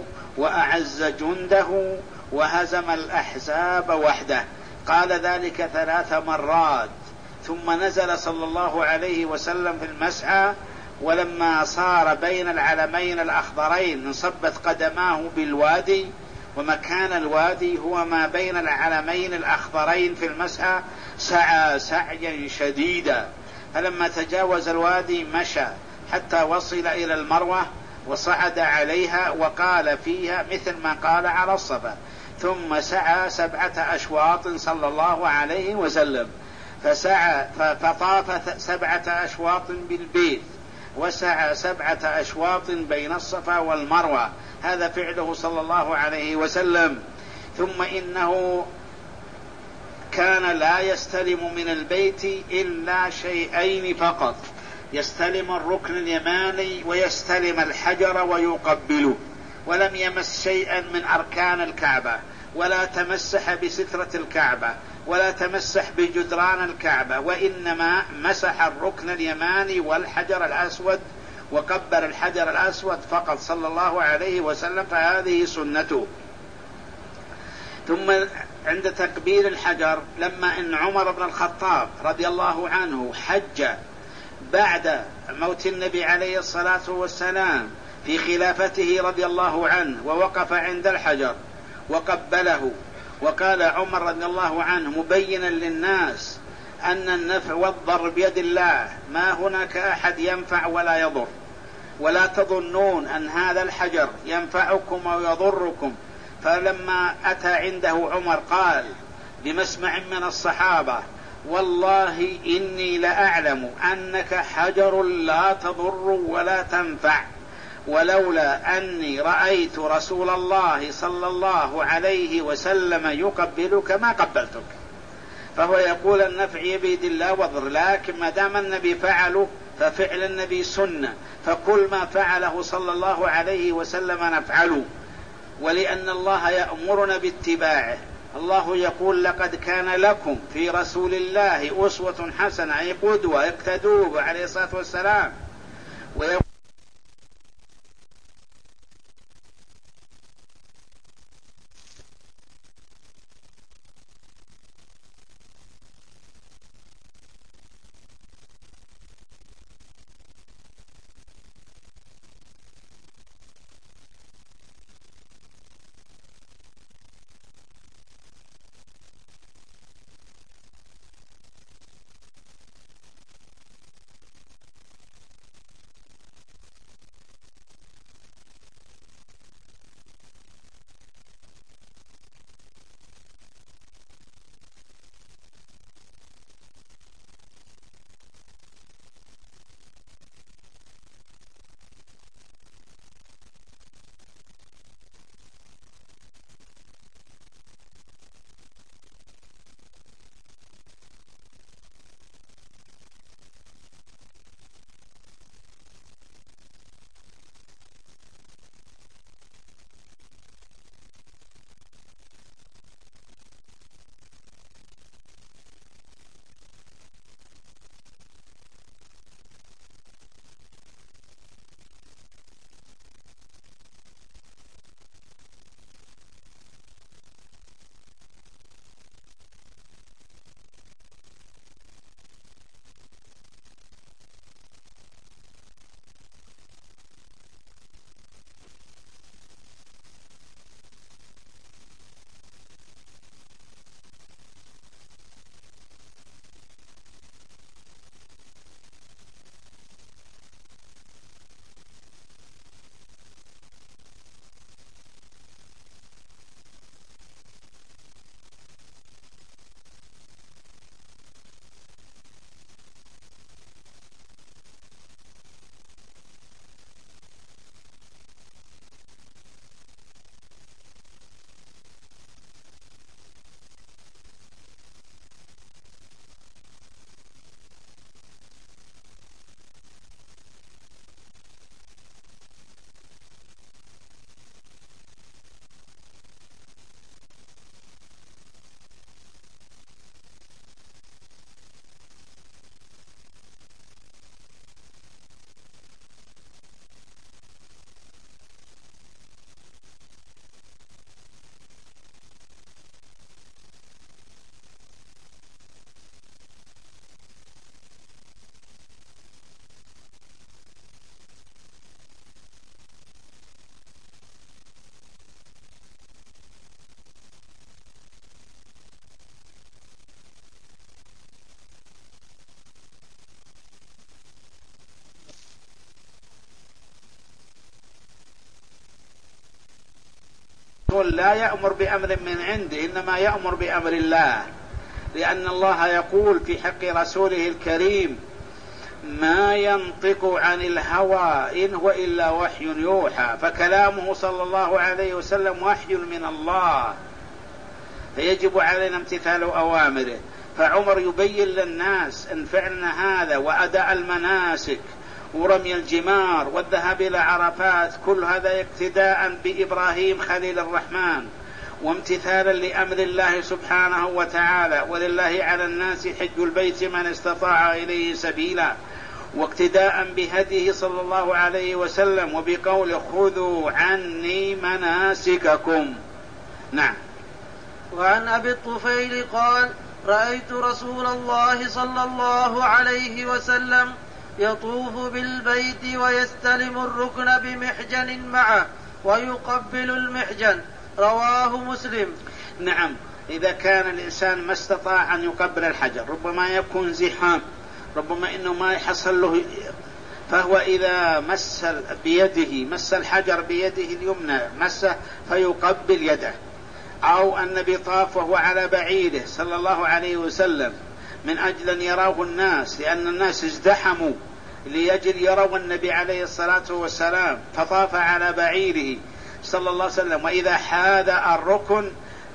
وأعز جنده وهزم الأحزاب وحده. قال ذلك ثلاث مرات، ثم نزل صلى الله عليه وسلم في المسعى، ولما صار بين العلمين الأخضرين انصبت قدماه بالوادي، ومكان الوادي هو ما بين العلمين الأخضرين في المسعى، سعى سعيا شديدا. فلما تجاوز الوادي مشى حتى وصل إلى المروة وصعد عليها وقال فيها مثل ما قال على الصفا، ثم سعى سبعة أشواط صلى الله عليه وسلم، فسعى فطاف سبعة أشواط بالبيت، وسع سبعة أشواط بين الصفا والمروة، هذا فعله صلى الله عليه وسلم. ثم إنه كان لا يستلم من البيت إلا شيئين فقط، يستلم الركن اليماني ويستلم الحجر ويقبله، ولم يمس شيئا من أركان الكعبة، ولا تمسح بسترة الكعبة، ولا تمسح بجدران الكعبة، وإنما مسح الركن اليماني والحجر الأسود وقبل الحجر الأسود فقط صلى الله عليه وسلم، فهذه سنته. ثم عند تقبيل الحجر، لما إن عمر بن الخطاب رضي الله عنه حج بعد موت النبي عليه الصلاة والسلام في خلافته رضي الله عنه، ووقف عند الحجر وقبله، وقال عمر رضي الله عنه مبينا للناس أن النفع والضر بيد الله، ما هناك أحد ينفع ولا يضر، ولا تظنون أن هذا الحجر ينفعكم أو يضركم. فلما أتى عنده عمر قال بمسمع من الصحابة: والله إني لأعلم أنك حجر لا تضر ولا تنفع، ولولا أني رأيت رسول الله صلى الله عليه وسلم يقبلك ما قبلتك. فهو يقول النفع بيد الله والضر، لكن ما دام النبي فعله ففعل النبي سنة، فكل ما فعله صلى الله عليه وسلم نفعله، ولأن الله يأمرنا باتباعه. الله يقول: لقد كان لكم في رسول الله أسوة حسنة، أي قدوة اقتدوه عليه الصلاة والسلام. ويقول لا يأمر بأمر من عنده، إنما يأمر بأمر الله، لأن الله يقول في حق رسوله الكريم: ما ينطق عن الهوى إن هو إلا وحي يوحى، فكلامه صلى الله عليه وسلم وحي من الله، فيجب علينا امتثال أوامره. فعمر يبين للناس أن فعلنا هذا وأداء المناسك ورمي الجمار والذهاب إلى عرفات كل هذا اقتداء بإبراهيم خليل الرحمن وامتثالا لأمر الله سبحانه وتعالى، ولله على الناس حج البيت من استطاع إليه سبيلا، واقتداء بهديه صلى الله عليه وسلم وبقول خذوا عني مناسككم. نعم. وعن أبي الطفيل قال رأيت رسول الله صلى الله عليه وسلم يطوف بالبيت ويستلم الركن بمحجن معه ويقبل المحجن، رواه مسلم. نعم، إذا كان الإنسان ما استطاع أن يقبل الحجر، ربما يكون زحام، ربما إنه ما يحصل له، فهو إذا مس بيده مس الحجر بيده اليمنى مسه فيقبل يده. أو النبي طاف وهو على بعيره صلى الله عليه وسلم من أجل أن يراه الناس، لأن الناس ازدحموا ليجل يروا النبي عليه الصلاة والسلام، فطاف على بعيره صلى الله عليه وسلم، وإذا حاد الركن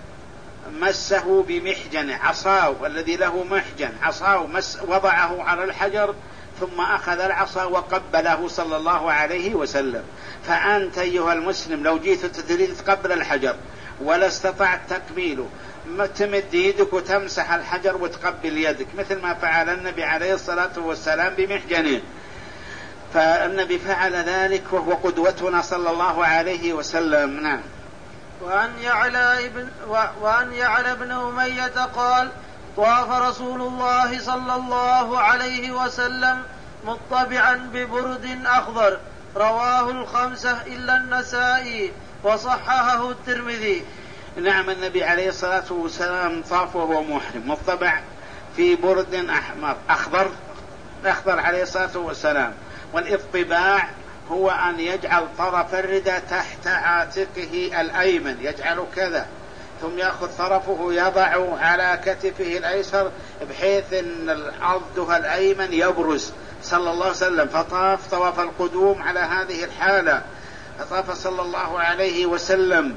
مسه بمحجن عصاه الذي له محجن، عصاه مس وضعه على الحجر ثم أخذ العصا وقبله صلى الله عليه وسلم. فأنت أيها المسلم لو جيت تريد تقبل الحجر ولا استطعت تقبيله، تمد يدك وتمسح الحجر وتقبل يدك مثل ما فعل النبي عليه الصلاة والسلام بمحجنه، فالنبي فعل ذلك وهو قدوتنا صلى الله عليه وسلم. نعم. وأن يعلى ابن, وأن يعلى ابن أمية قال طاف رسول الله صلى الله عليه وسلم مطبعا ببرد أخضر، رواه الخمسة إلا النسائي وصححه الترمذي. نعم، النبي عليه الصلاة والسلام طاف وهو محرم مطبع في برد أحمر أخضر أخضر عليه الصلاة والسلام. والاطباع هو أن يجعل طرف الرداء تحت عاتقه الأيمن، يجعل كذا ثم يأخذ طرفه يضع على كتفه الأيسر بحيث أن عضدها الأيمن يبرز صلى الله عليه وسلم. فطاف طواف القدوم على هذه الحالة، فطاف صلى الله عليه وسلم.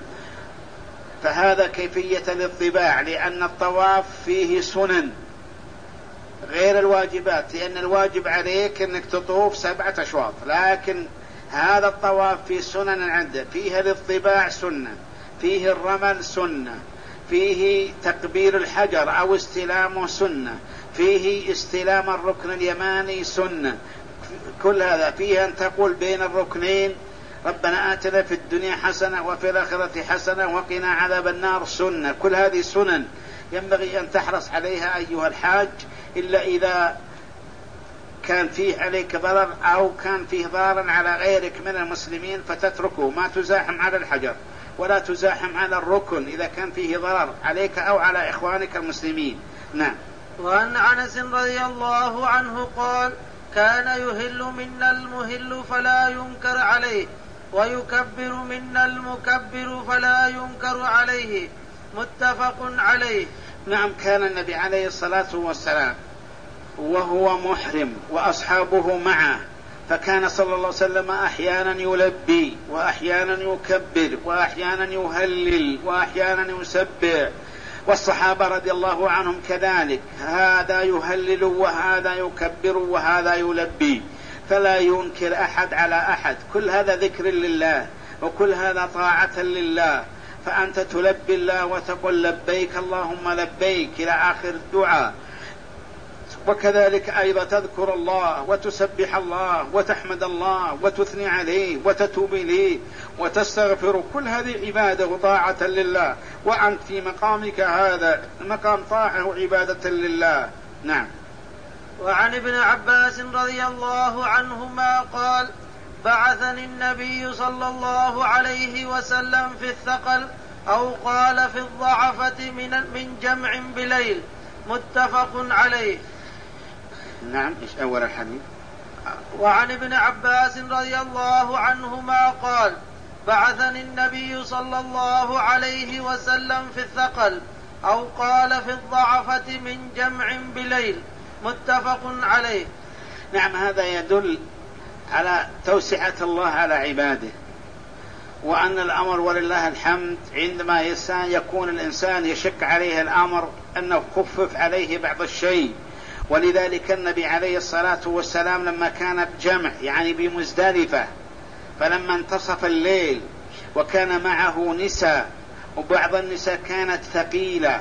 فهذا كيفية الاطباع، لأن الطواف فيه سنن غير الواجبات، لأن الواجب عليك أنك تطوف سبعة أشواط، لكن هذا الطواف فيه سنن عنده، فيه الاطباع سنة، فيه الرمل سنة، فيه تقبيل الحجر أو استلامه سنة، فيه استلام الركن اليماني سنة، كل هذا فيه أن تقول بين الركنين ربنا آتنا في الدنيا حسنة وفي الآخرة حسنة وقنا عذاب النار سنة. كل هذه سنن ينبغي أن تحرص عليها أيها الحاج، إلا إذا كان فيه عليك ضرر أو كان فيه ضرر على غيرك من المسلمين فتتركه، ما تزاحم على الحجر ولا تزاحم على الركن إذا كان فيه ضرر عليك أو على إخوانك المسلمين. نعم. وعن أنس رضي الله عنه قال كان يهل منا المهل فلا ينكر عليه ويكبر منا المكبر فلا ينكر عليه، متفق عليه. نعم، كان النبي عليه الصلاة والسلام وهو محرم وأصحابه معه، فكان صلى الله عليه وسلم أحيانا يلبي وأحيانا يكبر وأحيانا يهلل وأحيانا يسبح، والصحابة رضي الله عنهم كذلك، هذا يهلل وهذا يكبر وهذا يلبي، فلا ينكر أحد على أحد، كل هذا ذكر لله وكل هذا طاعة لله. فأنت تلبي الله وتقول لبيك اللهم لبيك إلى آخر الدعاء، وكذلك أيضا تذكر الله وتسبح الله وتحمد الله وتثني عليه وتتوب إليه وتستغفر، كل هذه عبادة وطاعة لله، وأنت في مقامك هذا مقام طاعة وعبادة لله. نعم. وعن ابن عباس رضي الله عنهما قال بعثني النبي صلى الله عليه وسلم في الثقل أو قال في الضعفة من, من جمع بليل، متفق عليه. نعم. إيش أول الحديث؟ وعن ابن عباس رضي الله عنهما قال بعثني النبي صلى الله عليه وسلم في الثقل أو قال في الضعفة من جمع بليل، متفق عليه. نعم، هذا يدل على توسعة الله على عباده، وأن الأمر ولله الحمد عندما يكون الإنسان يشك عليه الأمر أنه خفف عليه بعض الشيء. ولذلك النبي عليه الصلاة والسلام لما كانت جمع يعني بمزدلفة، فلما انتصف الليل وكان معه نساء، وبعض النساء كانت ثقيلة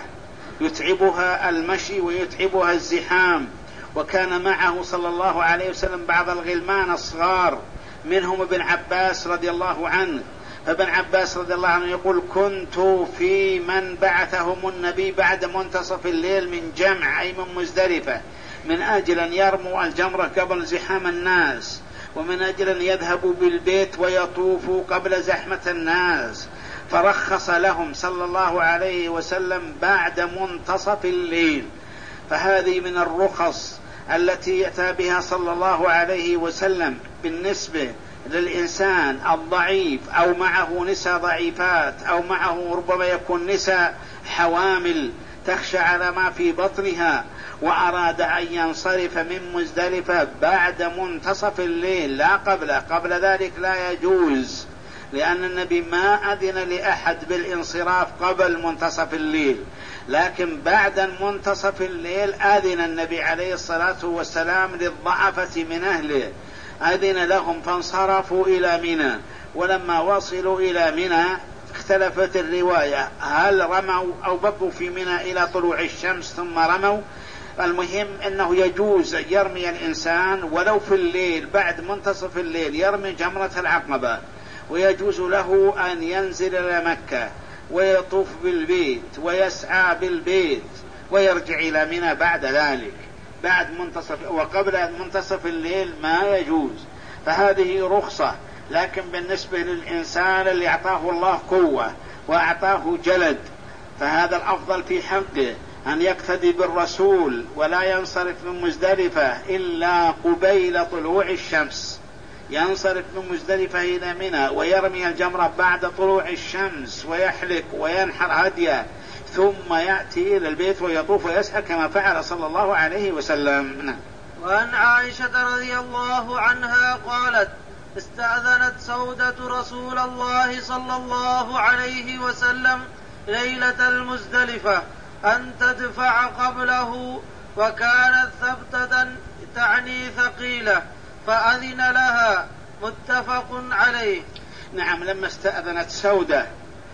يتعبها المشي ويتعبها الزحام، وكان معه صلى الله عليه وسلم بعض الغلمان الصغار منهم ابن عباس رضي الله عنه. فابن عباس رضي الله عنه يقول: كنت في من بعثهم النبي بعد منتصف الليل من جمع أي من مزدلفة، من أجل أن يرموا الجمرة قبل زحام الناس، ومن أجل أن يذهبوا بالبيت ويطوفوا قبل زحمة الناس، فرخص لهم صلى الله عليه وسلم بعد منتصف الليل. فهذه من الرخص التي يأتى بها صلى الله عليه وسلم بالنسبة للإنسان الضعيف، أو معه نساء ضعيفات، أو معه ربما يكون نساء حوامل تخشى على ما في بطنها، وأراد أن ينصرف من مزدلفة بعد منتصف الليل لا قبله. قبل ذلك لا يجوز، لأن النبي ما أذن لأحد بالانصراف قبل منتصف الليل، لكن بعد منتصف الليل أذن النبي عليه الصلاة والسلام للضعفة من أهله، أذن لهم فانصرفوا إلى منى. ولما وصلوا إلى منى اختلفت الرواية، هل رموا أو بقوا في منى إلى طلوع الشمس ثم رموا؟ المهم أنه يجوز يرمي الإنسان ولو في الليل بعد منتصف الليل، يرمي جمرة العقبة، ويجوز له أن ينزل إلى مكة ويطوف بالبيت ويسعى بالبيت ويرجع إلى منى بعد ذلك، بعد منتصف. وقبل منتصف الليل ما يجوز. فهذه رخصة. لكن بالنسبة للإنسان اللي أعطاه الله قوة وأعطاه جلد، فهذا الأفضل في حقه أن يقتدي بالرسول ولا ينصرف من مزدلفة إلا قبيل طلوع الشمس، ينصرف من مزدلفة إلى منى ويرمي الجمرة بعد طلوع الشمس ويحلق وينحر هديه، ثم يأتي إلى البيت ويطوف ويسعى كما فعل صلى الله عليه وسلم. وعن عائشة رضي الله عنها قالت: استأذنت سودة رسول الله صلى الله عليه وسلم ليلة المزدلفة أن تدفع قبله، وكانت ثبتة تعني ثقيلة، فأذن لها. متفق عليه. نعم، لما استأذنت سودة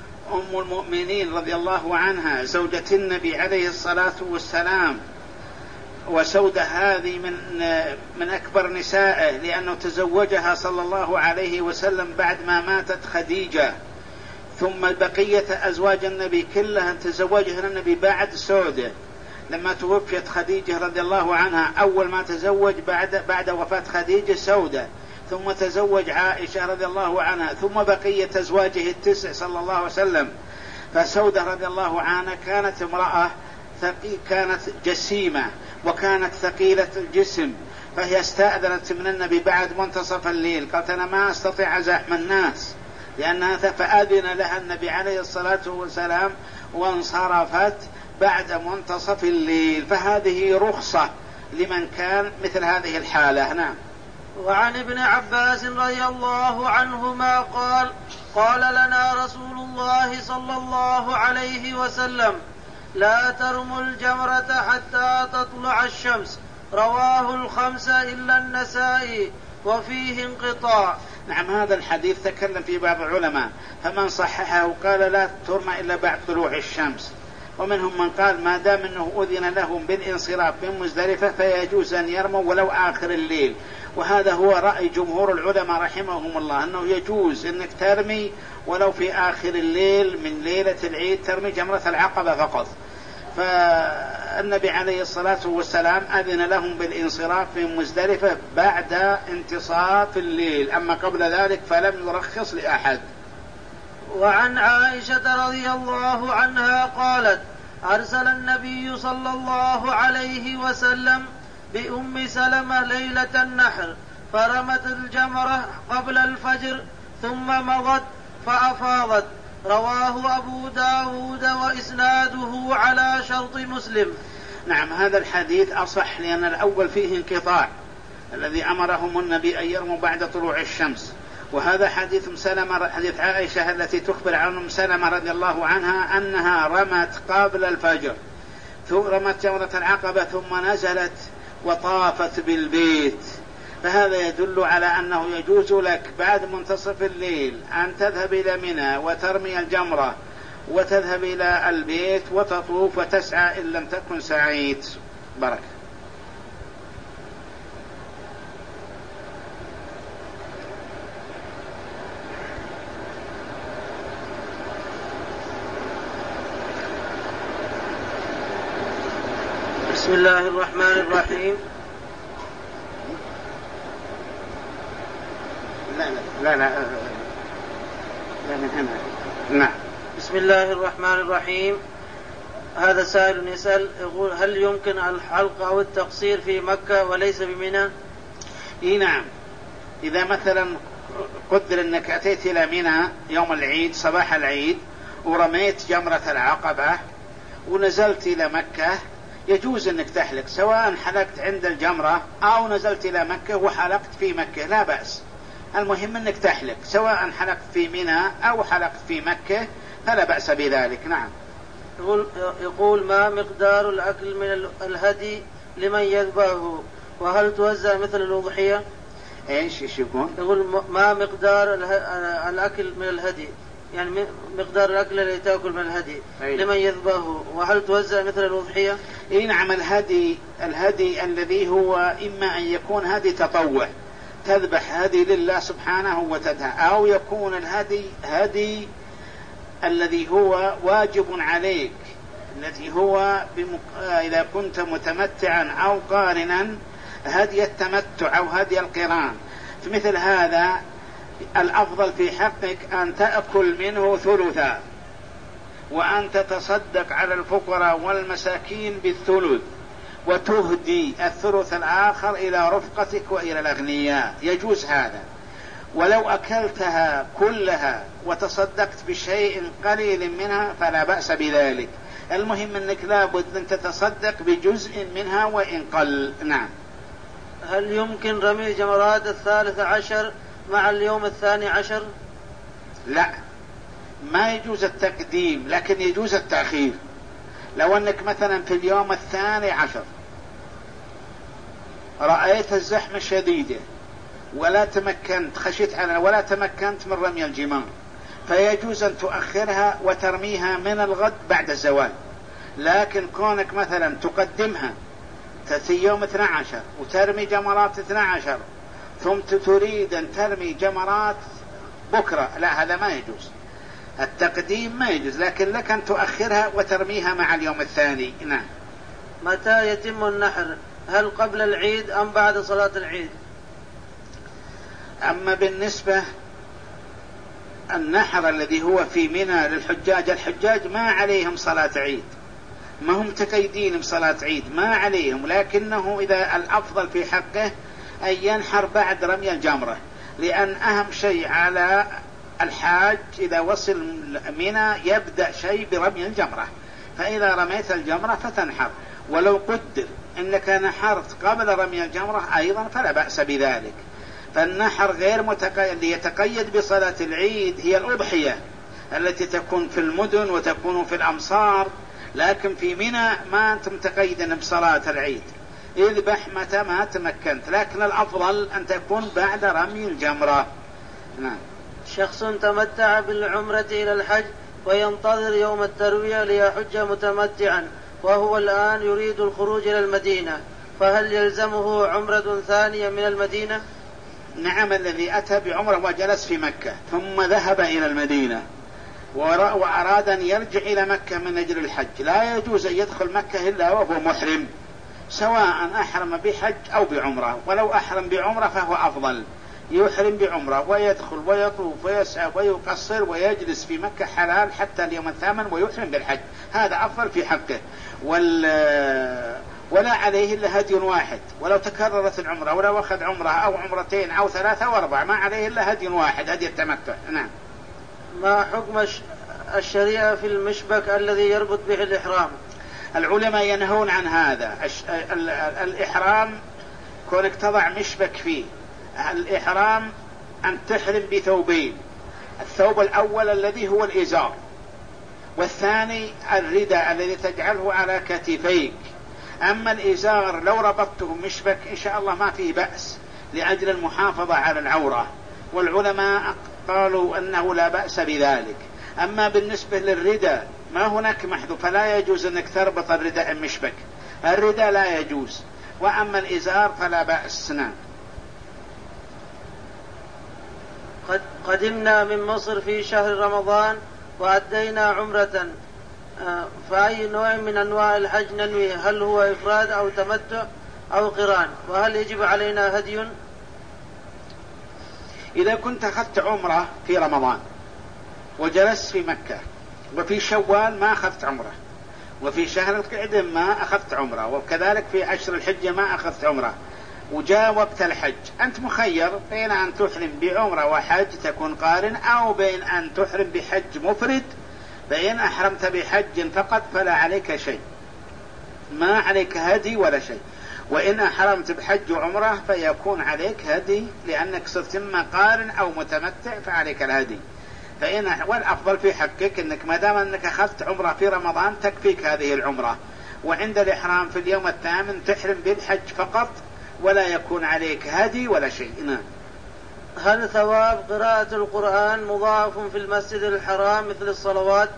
أم المؤمنين رضي الله عنها زوجة النبي عليه الصلاة والسلام، وسودة هذه من من أكبر نسائه، لأنه تزوجها صلى الله عليه وسلم بعد ما ماتت خديجة، ثم بقية أزواج النبي كلها تزوجها النبي بعد سودة. لما توفيت خديجة رضي الله عنها أول ما تزوج بعد بعد وفاة خديجة سودة، ثم تزوج عائشة رضي الله عنها، ثم بقية أزواجه التسع صلى الله عليه وسلم. فسودة رضي الله عنها كانت امرأة ثقيلة، كانت جسيمة وكانت ثقيلة الجسم، فهي استأذنت من النبي بعد منتصف الليل، قالت: أنا ما أستطيع زحم الناس لأنها، فأذن لها النبي عليه الصلاة والسلام وانصرفت بعد منتصف الليل. فهذه رخصة لمن كان مثل هذه الحالة. نعم. وعن ابن عباس رضي الله عنهما قال: قال لنا رسول الله صلى الله عليه وسلم: لا ترموا الجمرة حتى تطلع الشمس. رواه الخمسة إلا النسائي، وفيه انقطاع. نعم، هذا الحديث تكلم فيه بعض العلماء، فمن صححه قال لا ترمى إلا بعد طلوع الشمس، ومنهم من قال ما دام أنه أذن لهم بالانصراف من مزدلفة فيجوز أن يرموا ولو آخر الليل. وهذا هو رأي جمهور العلماء رحمهم الله، أنه يجوز أنك ترمي ولو في آخر الليل من ليلة العيد، ترمي جمرة العقبة فقط. فالنبي عليه الصلاة والسلام أذن لهم بالانصراف من مزدلفة بعد انتصاف الليل، أما قبل ذلك فلم يرخص لأحد. وعن عائشة رضي الله عنها قالت: أرسل النبي صلى الله عليه وسلم بأم سلمة ليلة النحر، فرمت الجمرة قبل الفجر ثم مضت فأفاضت. رواه أبو داود وإسناده على شرط مسلم. نعم، هذا الحديث أصح لأن الأول فيه انقطاع، الذي أمرهم النبي أن يرموا بعد طلوع الشمس. وهذا حديث سلمة، حديث عائشة التي تخبر عن أم سلمة رضي الله عنها أنها رمت قبل الفجر، رمت جمرة العقبة ثم نزلت وطافت بالبيت. فهذا يدل على أنه يجوز لك بعد منتصف الليل أن تذهب إلى منى وترمي الجمرة وتذهب إلى البيت وتطوف وتسعى إن لم تكن سعيت. بركة. بسم الله الرحمن الرحيم. لا لا لا لا, لا من هنا. نعم. بسم الله الرحمن الرحيم. هذا سائل يسأل يقول: هل يمكن الحلق أو التقصير في مكة وليس بمنى؟ إيه نعم. إذا مثلا قدر أنك أتيت إلى منى يوم العيد صباح العيد ورميت جمرة العقبة ونزلت إلى مكة، يجوز أنك تحلق، سواء حلقت عند الجمرة أو نزلت إلى مكة وحلقت في مكة لا بأس. المهم أنك تحلق، سواء حلقت في منى أو حلقت في مكة فلا بأس بذلك. نعم. يقول, يقول ما مقدار الأكل من الهدي لمن يذبحه، وهل توزع مثل الأضحية؟ إيش إيش يقول؟ يقول ما مقدار الأكل من الهدي، يعني مقدار الأكل الذي تأكل من الهدي أيه. لمن يذبحه، وهل توزع مثل الأضحية؟ إيه نعم. الهدي الهدي الذي هو إما أن يكون هدي تطوع تذبح هدي لله سبحانه وتعالى، أو يكون الهدي هدي الذي هو واجب عليك، الذي هو بمق... إذا كنت متمتعا أو قارنا هدي التمتع أو هدي القران. في مثل هذا الأفضل في حقك أن تأكل منه ثلثا، وأن تتصدق على الفقراء والمساكين بالثلث، وتهدي الثلث الآخر إلى رفقتك وإلى الأغنياء. يجوز هذا. ولو أكلتها كلها وتصدقت بشيء قليل منها فلا بأس بذلك. المهم أنك لابد أن تتصدق بجزء منها وإن قل. نعم. هل يمكن رمي جمرات الثالث عشر مع اليوم الثاني عشر؟ لا، ما يجوز التقديم، لكن يجوز التأخير. لو أنك مثلا في اليوم الثاني عشر رأيت الزحمة الشديدة ولا تمكنت خشيت على ولا تمكنت من رمي الجمار، فيجوز أن تؤخرها وترميها من الغد بعد الزوال. لكن كونك مثلا تقدمها تأتي يوم اثني عشر وترمي جمرات اثني عشر ثم تريد أن ترمي جمرات بكرة، لا، هذا ما يجوز. التقديم ما يجوز، لكن لك أن تؤخرها وترميها مع اليوم الثاني. نعم. متى يتم النحر؟ هل قبل العيد أم بعد صلاة العيد؟ أما بالنسبة النحر الذي هو في منى للحجاج، الحجاج ما عليهم صلاة عيد، ما هم تقيدين بصلاة عيد، ما عليهم، لكنه إذا الأفضل في حقه أن ينحر بعد رمي الجمرة، لأن أهم شيء على الحاج إذا وصل منى يبدأ شيء برمي الجمرة، فإذا رميت الجمرة فتنحر. ولو قدر أنك نحرت قبل رمي الجمرة أيضا فلا بأس بذلك. فالنحر غير متقيد، يتقيد بصلاة العيد هي الأضحية التي تكون في المدن وتكون في الأمصار، لكن في منى ما أنت متقيدا بصلاة العيد، اذبح متى ما تمكنت، لكن الأفضل أن تكون بعد رمي الجمرة. نعم. شخص تمتع بالعمرة إلى الحج وينتظر يوم التروية ليحج متمتعا، وهو الآن يريد الخروج إلى المدينة، فهل يلزمه عمرة ثانية من المدينة؟ نعم. الذي أتى بعمرة وجلس في مكة ثم ذهب إلى المدينة وأراد أن يرجع إلى مكة من أجل الحج، لا يجوز أن يدخل مكة إلا وهو محرم، سواء أحرم بحج أو بعمرة. ولو أحرم بعمرة فهو أفضل، يحرم بعمرة ويدخل ويطوف ويسعى ويقصر ويجلس في مكة حلال حتى اليوم الثامن ويحرم بالحج، هذا أفضل في حقه. وال ولا عليه إلا هدي واحد، ولو تكررت العمرة ولو أخذ عمرة أو عمرتين أو ثلاثة وأربعة ما عليه إلا هدي واحد، هدي التمتع. نعم. ما حكم الشريعة في المشبك الذي يربط به الإحرام؟ العلماء ينهون عن هذا. الإحرام كونك تضع مشبك فيه. الإحرام أن تحرم بثوبين، الثوب الأول الذي هو الإزار، والثاني الرداء الذي تجعله على كتفيك. أما الإزار لو ربطته مشبك إن شاء الله ما فيه بأس لأجل المحافظة على العورة، والعلماء قالوا أنه لا بأس بذلك. أما بالنسبة للرداء ما هناك محذوف، فلا يجوز أنك تربط الرداء مشبك، الرداء لا يجوز. وأما الإزار فلا بأس. نعم. قد قدمنا من مصر في شهر رمضان وأدينا عمرة، فأي نوع من أنواع الحج ننوي؟ هل هو إفراد أو تمتع أو قران؟ وهل يجب علينا هدي؟ إذا كنت أخذت عمرة في رمضان وجلست في مكة، وفي شوال ما أخذت عمرة، وفي شهر القعدة ما أخذت عمرة، وكذلك في عشر الحجة ما أخذت عمرة، وجاء وقت الحج، أنت مخير بين أن تحرم بعمرة وحج تكون قارن، أو بين أن تحرم بحج مفرد. فإن أحرمت بحج فقط فلا عليك شيء، ما عليك هدي ولا شيء. وإن أحرمت بحج وعمرة فيكون عليك هدي، لأنك صرت إما قارن أو متمتع فعليك الهدي. فإن والأفضل في حقك أنك ما دام أنك أخذت عمرة في رمضان تكفيك هذه العمرة، وعند الإحرام في اليوم الثامن تحرم بالحج فقط ولا يكون عليك هدي ولا شيء. نعم. هل ثواب قراءة القرآن مضاعف في المسجد الحرام مثل الصلوات؟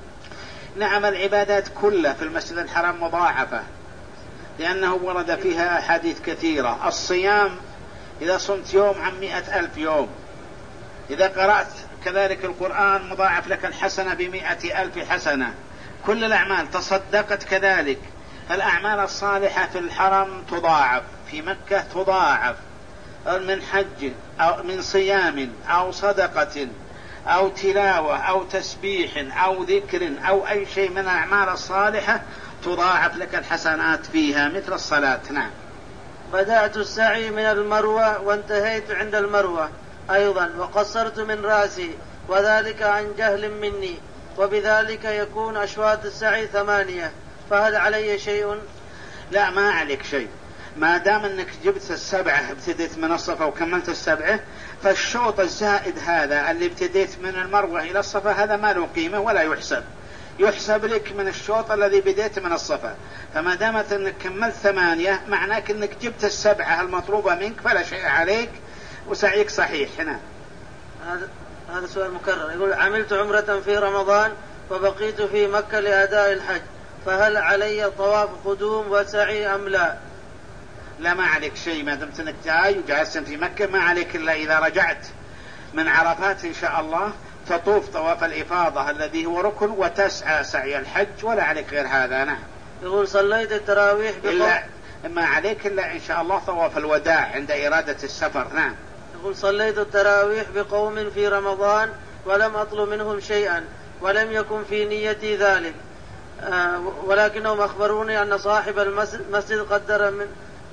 نعم، العبادات كلها في المسجد الحرام مضاعفة، لأنه ورد فيها أحاديث كثيرة. الصيام إذا صمت يوم عن مئة ألف يوم، إذا قرأت كذلك القرآن مضاعف لك الحسنة بمئة ألف حسنة. كل الأعمال، تصدقت كذلك، الأعمال الصالحة في الحرم تضاعف، في مكة تضاعف، من حج أو من صيام أو صدقة أو تلاوة أو تسبيح أو ذكر أو أي شيء من الأعمال الصالحة تضاعف لك الحسنات فيها مثل الصلاة. نعم. بدأت السعي من المروة وانتهيت عند المروة أيضا، وقصرت من رأسي، وذلك عن جهل مني، وبذلك يكون أشواط السعي ثمانية، فهل علي شيء؟ لا، ما عليك شيء، ما دام أنك جبت السبعة، ابتديت من الصفا وكملت السبعة، فالشوط الزائد هذا اللي ابتديت من المروة إلى الصفا هذا ما له قيمة ولا يحسب، يحسب لك من الشوط الذي بديت من الصفا. فما دامت أنك كملت ثمانية معناك أنك جبت السبعة المطلوبة منك فلا شيء عليك وسعيك صحيح. هنا هذا هذا سؤال مكرر، يقول: عملت عمرة في رمضان وبقيت في مكة لأداء الحج، فهل علي طواف قدوم وسعي أم لا؟ لا، ما عليك شيء، ما دمت انك جاي وجالس في مكة ما عليك إلا إذا رجعت من عرفات إن شاء الله تطوف طواف الإفاضة الذي هو ركن وتسعى سعي الحج، ولا عليك غير هذا. نعم. يقول: صليت التراويح إلا ما عليك إلا إن شاء الله طواف الوداع عند إرادة السفر. نعم. يقول: صليت التراويح بقوم في رمضان ولم أطلب منهم شيئا ولم يكن في نيتي ذلك، آه ولكنهم أخبروني أن صاحب المسجد قدر من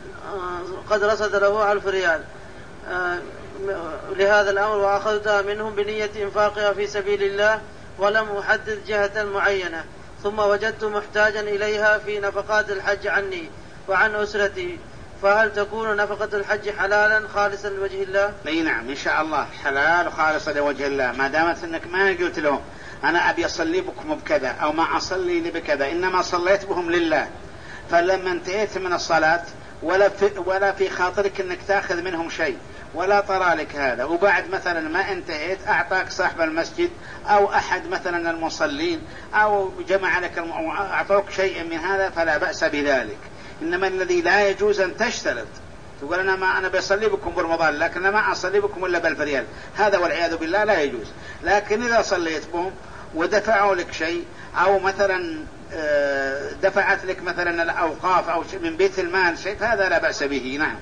آه قد رصد له ألف ريال آه لهذا الأمر، وأخذتها منهم بنية إنفاقها في سبيل الله ولم أحدد جهة معينة، ثم وجدت محتاجا إليها في نفقات الحج عني وعن أسرتي، فهل تكون نفقة الحج حلالا خالصا لوجه الله؟ اي نعم، ان شاء الله حلال خالصا لوجه الله، ما دامت انك ما قلت لهم انا ابي اصلي بكم بكذا او ما اصلي لي بكذا، انما صليت بهم لله. فلما انتهيت من الصلاة ولا في, ولا في خاطرك انك تاخذ منهم شيء ولا طرى لك هذا، وبعد مثلا ما انتهيت اعطاك صاحب المسجد او احد مثلا المصلين او جمع لك الم... اعطوك شيء من هذا فلا بأس بذلك. إنما الذي لا يجوز أن تشترط تقول أنا ما أنا بصلي بكم برمضان لكن أنا ما أصلي بكم إلا بالألف ريال، هذا والعياذ بالله لا يجوز. لكن إذا صليت بهم ودفعوا لك شيء أو مثلا دفعت لك مثلا الأوقاف أو من بيت المال شيء فهذا لا بأس به. نعم.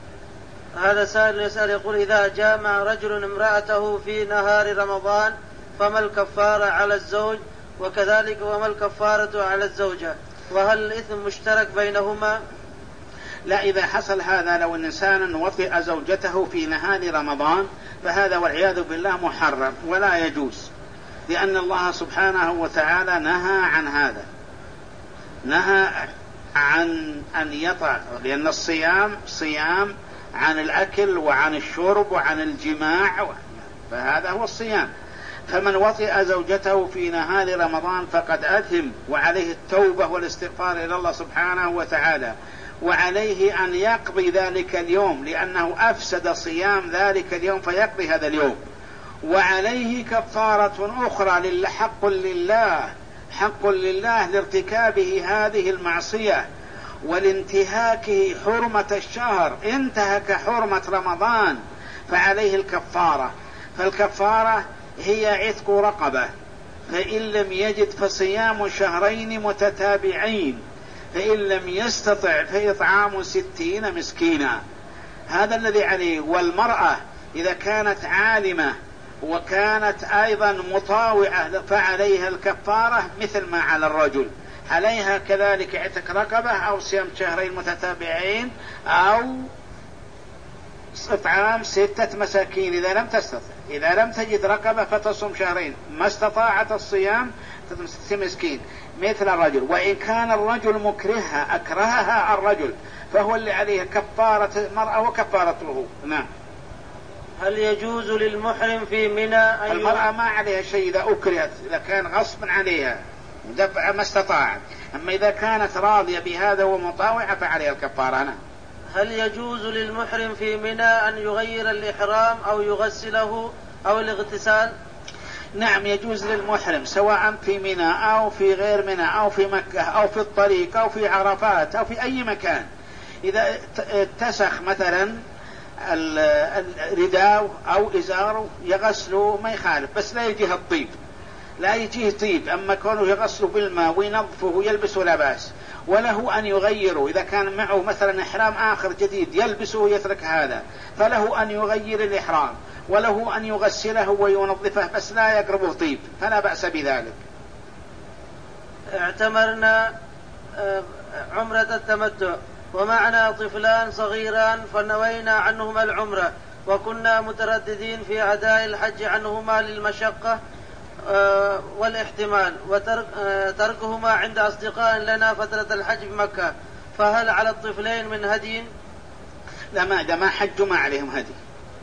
هذا سائل يسأل يقول: إذا جامع رجل امرأته في نهار رمضان فما الكفارة على الزوج، وكذلك وما الكفارة على الزوجة، وهل الإثم مشترك بينهما؟ لا، إذا حصل هذا لو أن إنسانا وطئ زوجته في نهار رمضان فهذا والعياذ بالله محرم ولا يجوز، لأن الله سبحانه وتعالى نهى عن هذا، نهى عن أن يطع، لأن الصيام صيام عن الأكل وعن الشرب وعن الجماع، فهذا هو الصيام. فمن وطئ زوجته في نهار رمضان فقد أثم، وعليه التوبة والاستغفار إلى الله سبحانه وتعالى، وعليه أن يقضي ذلك اليوم لأنه أفسد صيام ذلك اليوم فيقضي هذا اليوم. وعليه كفارة أخرى، حق لله حق لله لارتكابه هذه المعصية ولانتهاكه حرمة الشهر، انتهك حرمة رمضان فعليه الكفارة. فالكفارة هي عتق رقبة، فإن لم يجد فصيام شهرين متتابعين، فإن لم يستطع فإطعام ستين مسكينا، هذا الذي عليه. والمرأة إذا كانت عالمة وكانت أيضا مطاوعة فعليها الكفارة مثل ما على الرجل، عليها كذلك عتق رقبة أو صيام شهرين متتابعين أو إطعام ستة مساكين إذا لم تستطع. إذا لم تجد رقبة فتصوم شهرين، ما استطاعت الصيام ست مسكين مثل الرجل. وإن كان الرجل مكرهها أكرهها الرجل فهو اللي عليه كفارة المرأة وكفارته. نعم. هل يجوز للمحرم في منى؟ المرأة ما عليها شيء إذا أكرهت، إذا كان غصبا عليها دفع ما استطاعت، أما إذا كانت راضية بهذا ومطاوعة فعليها الكفارة. نعم. هل يجوز للمحرم في منى أن يغير الإحرام أو يغسله أو الاغتسال؟ نعم، يجوز للمحرم سواء في منى أو في غير منى أو في مكة أو في الطريق أو في عرفات أو في أي مكان، إذا اتسخ مثلا الرداء أو إزاره يغسله ما يخالف، بس لا يجيه الطيب، لا يجيه طيب. أما كونه يغسله بالماء وينظفه ويلبسه لا بأس. وله أن يغيره إذا كان معه مثلا إحرام آخر جديد يلبسه ويترك هذا، فله أن يغير الإحرام، وله أن يغسله وينظفه بس لا يقربه طيب، فلا بأس بذلك. اعتمرنا عمرة التمتع ومعنا طفلان صغيران فنوينا عنهما العمرة، وكنا مترددين في أداء الحج عنهما للمشقة والاحتمال وتركهما عند أصدقاء لنا فترة الحج بمكة، فهل على الطفلين من هدي؟ لا، ما إذا ما حجوا ما عليهم هدي.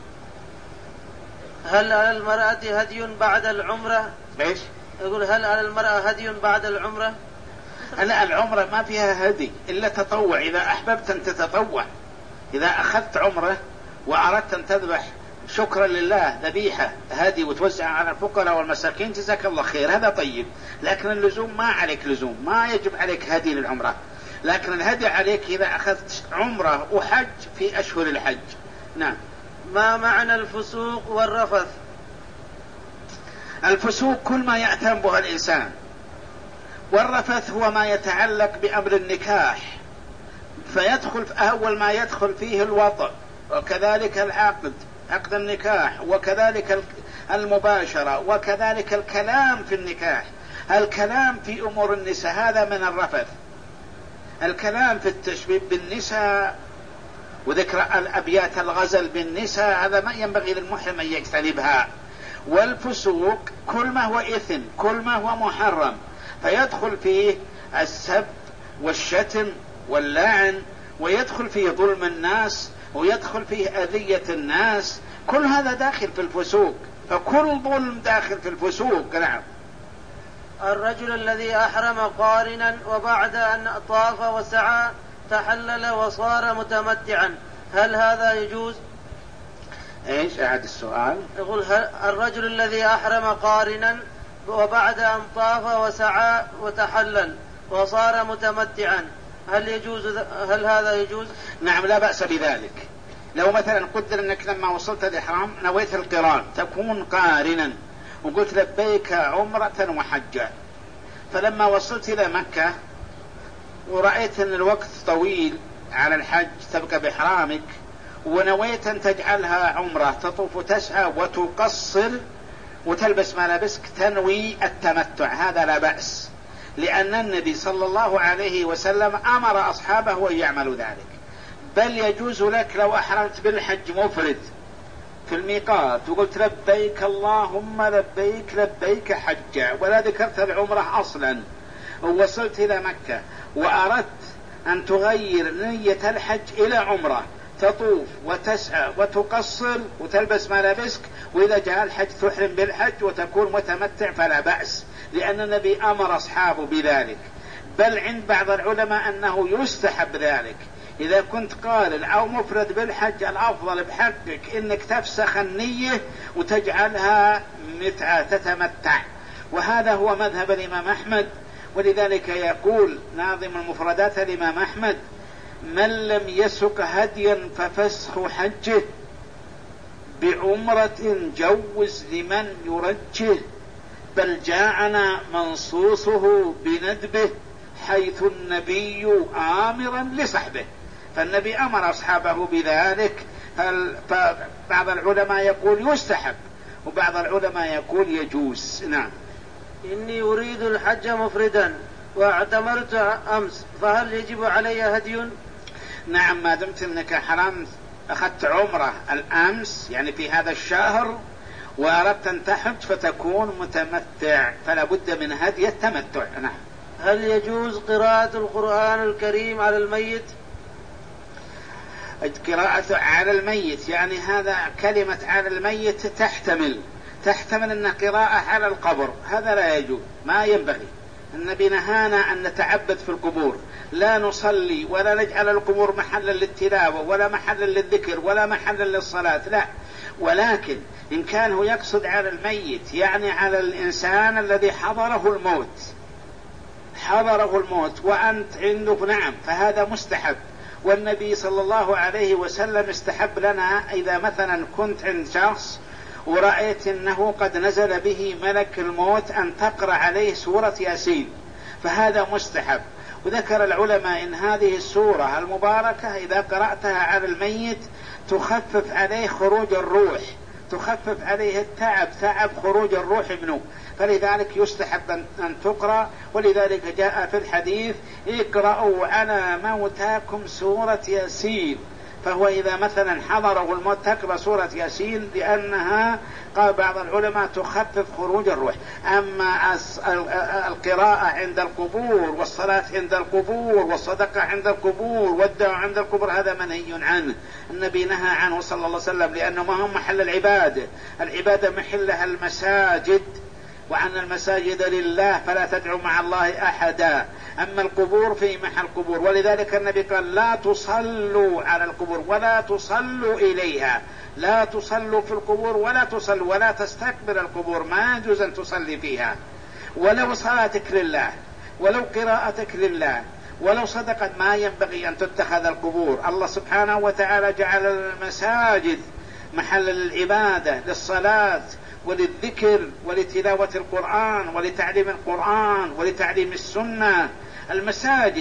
هل على المرأة هدي بعد العمرة؟ إيش؟ يقول هل على المرأة هدي بعد العمرة؟ لا، العمرة ما فيها هدي إلا تطوع، إذا أحببت أن تتطوع. إذا أخذت عمرة وأردت أن تذبح شكرا لله ذبيحة هدي وتوزع على الفقراء والمساكين جزاك الله خير، هذا طيب. لكن اللزوم ما عليك لزوم، ما يجب عليك هدي للعمرة، لكن الهدي عليك إذا أخذت عمرة وحج في أشهر الحج. نعم. ما معنى الفسوق والرفث؟ الفسوق كل ما يأتم به الإنسان، والرفث هو ما يتعلق بأمر النكاح، فيدخل أول ما يدخل فيه الوطء وكذلك العقد عقد النكاح وكذلك المباشرة وكذلك الكلام في النكاح. الكلام في أمور النساء هذا من الرفث، الكلام في التشبيب بالنساء وذكر الأبيات الغزل بالنساء هذا ما ينبغي للمحرم أن يجتنبها. والفسوق كل ما هو إثم، كل ما هو محرم، فيدخل فيه السب والشتم واللعن، ويدخل فيه ظلم الناس، ويدخل فيه أذية الناس، كل هذا داخل في الفسوق، فكل ظلم داخل في الفسوق. نعم. الرجل الذي أحرم قارنا وبعد أن طاف وسعى تحلل وصار متمتعا، هل هذا يجوز؟ ايش؟ اعد السؤال. يقول الرجل الذي أحرم قارنا وبعد أن طاف وسعى وتحلل وصار متمتعا، هل يجوز؟ هل هذا يجوز؟ نعم، لا بأس بذلك. لو مثلا قدر انك لما وصلت الإحرام نويت القران تكون قارنا وقلت لبيك عمرة وحجة، فلما وصلت إلى مكة ورأيت أن الوقت طويل على الحج تبقى بإحرامك ونويت أن تجعلها عمرة تطوف وتسعى وتقصر وتلبس ملابسك تنوي التمتع، هذا لا بأس، لأن النبي صلى الله عليه وسلم أمر أصحابه أن يعملوا ذلك. بل يجوز لك لو أحرمت بالحج مفرد في الميقات وقلت لبيك اللهم لبيك لبيك حجة ولا ذكرت العمرة أصلا، ووصلت إلى مكة وأردت أن تغير نية الحج إلى عمرة، تطوف وتسعى وتقصر وتلبس ملابسك، وإذا جاء الحج تحرم بالحج وتكون متمتع فلا بأس، لأن النبي أمر أصحابه بذلك. بل عند بعض العلماء أنه يستحب ذلك. إذا كنت قارن أو مفرد بالحج الأفضل بحقك إنك تفسخ النية وتجعلها متعة تتمتع، وهذا هو مذهب الإمام أحمد. ولذلك يقول ناظم المفردات الإمام أحمد: من لم يسق هديا ففسخ حجه، بعمرة جوز لمن يرجه، بل جاءنا منصوصه بندبه، حيث النبي آمرا لصحبه. فالنبي أمر أصحابه بذلك. فبعض العلماء يقول يستحب، وبعض العلماء يقول يجوز. نعم. إني أريد الحج مفردا واعتمرت أمس، فهل يجب علي هدي؟ نعم، ما دمت أنك حرمت أخذت عمره الأمس يعني في هذا الشهر وأردت أن تحج فتكون متمتع، فلا بد من هدي التمتع. نعم. هل يجوز قراءة القرآن الكريم على الميت؟ قراءة على الميت يعني هذا كلمة على الميت تحتمل تحتمل أن قراءة على القبر، هذا لا يجوز، ما ينبغي. النبي نهانا أن نتعبد في القبور، لا نصلي ولا نجعل القبور محلا للتلاوة ولا محلا للذكر ولا محلا للصلاة، لا. ولكن إن كان هو يقصد على الميت يعني على الإنسان الذي حضره الموت حضره الموت وأنت عنده، نعم، فهذا مستحب. والنبي صلى الله عليه وسلم استحب لنا إذا مثلا كنت عند شخص ورأيت أنه قد نزل به ملك الموت أن تقرأ عليه سورة ياسين، فهذا مستحب. وذكر العلماء إن هذه السورة المباركة إذا قرأتها على الميت تخفف عليه خروج الروح، تخفف عليه التعب، تعب خروج الروح منه، فلذلك يستحب أن تقرأ. ولذلك جاء في الحديث: اقرأوا على موتاكم سورة ياسين. فهو إذا مثلا حضره الموت تقرأ سورة ياسين، لأنها قال بعض العلماء تخفف خروج الروح. أما القراءة عند القبور والصلاة عند القبور والصدقة عند القبور والدعاء عند القبور هذا منهي عنه، النبي نهى عنه صلى الله عليه وسلم، لأنه ما هم محل العبادة، العبادة محلها المساجد، وأن المساجد لله فلا تدعوا مع الله أحدا. أما القبور في محل قبور، ولذلك النبي قال: لا تصلوا على القبور ولا تصلوا إليها، لا تصلوا في القبور ولا تصلوا ولا تستقبل القبور، ما يجوز أن تصلي فيها، ولو صلاتك لله ولو قراءتك لله ولو صدقت ما ينبغي أن تتخذ القبور. الله سبحانه وتعالى جعل المساجد محل العبادة للصلاة وللذكر ولتلاوة القرآن ولتعليم القرآن ولتعليم السنة. المساجد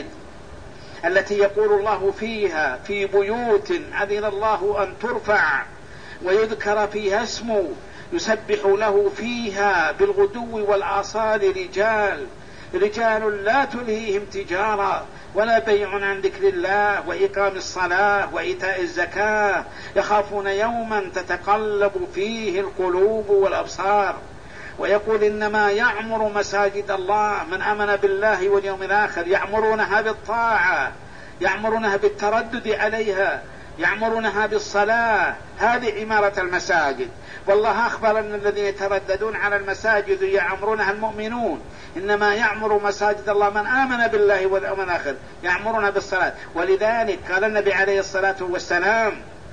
التي يقول الله فيها: في بيوت أذن الله أن ترفع ويذكر فيها اسمه يسبح له فيها بالغدو والآصال رجال رجال لا تلهيهم تجارة ولا بيع عن ذكر الله وإقام الصلاة وإيتاء الزكاة يخافون يوما تتقلب فيه القلوب والأبصار. ويقول: إنما يعمر مساجد الله من آمن بالله واليوم الآخر، يعمرونها بالطاعة، يعمرونها بالتردد عليها، يعمرونها بالصلاة. هذه عمارة المساجد. والله أخبر أن الذين يترددون على المساجد يعمرونها المؤمنون، إنما يعمر مساجد الله من آمن بالله واليوم الآخر، يعمرونها بالصلاة. ولذلك قال النبي عليه الصلاة والسلام: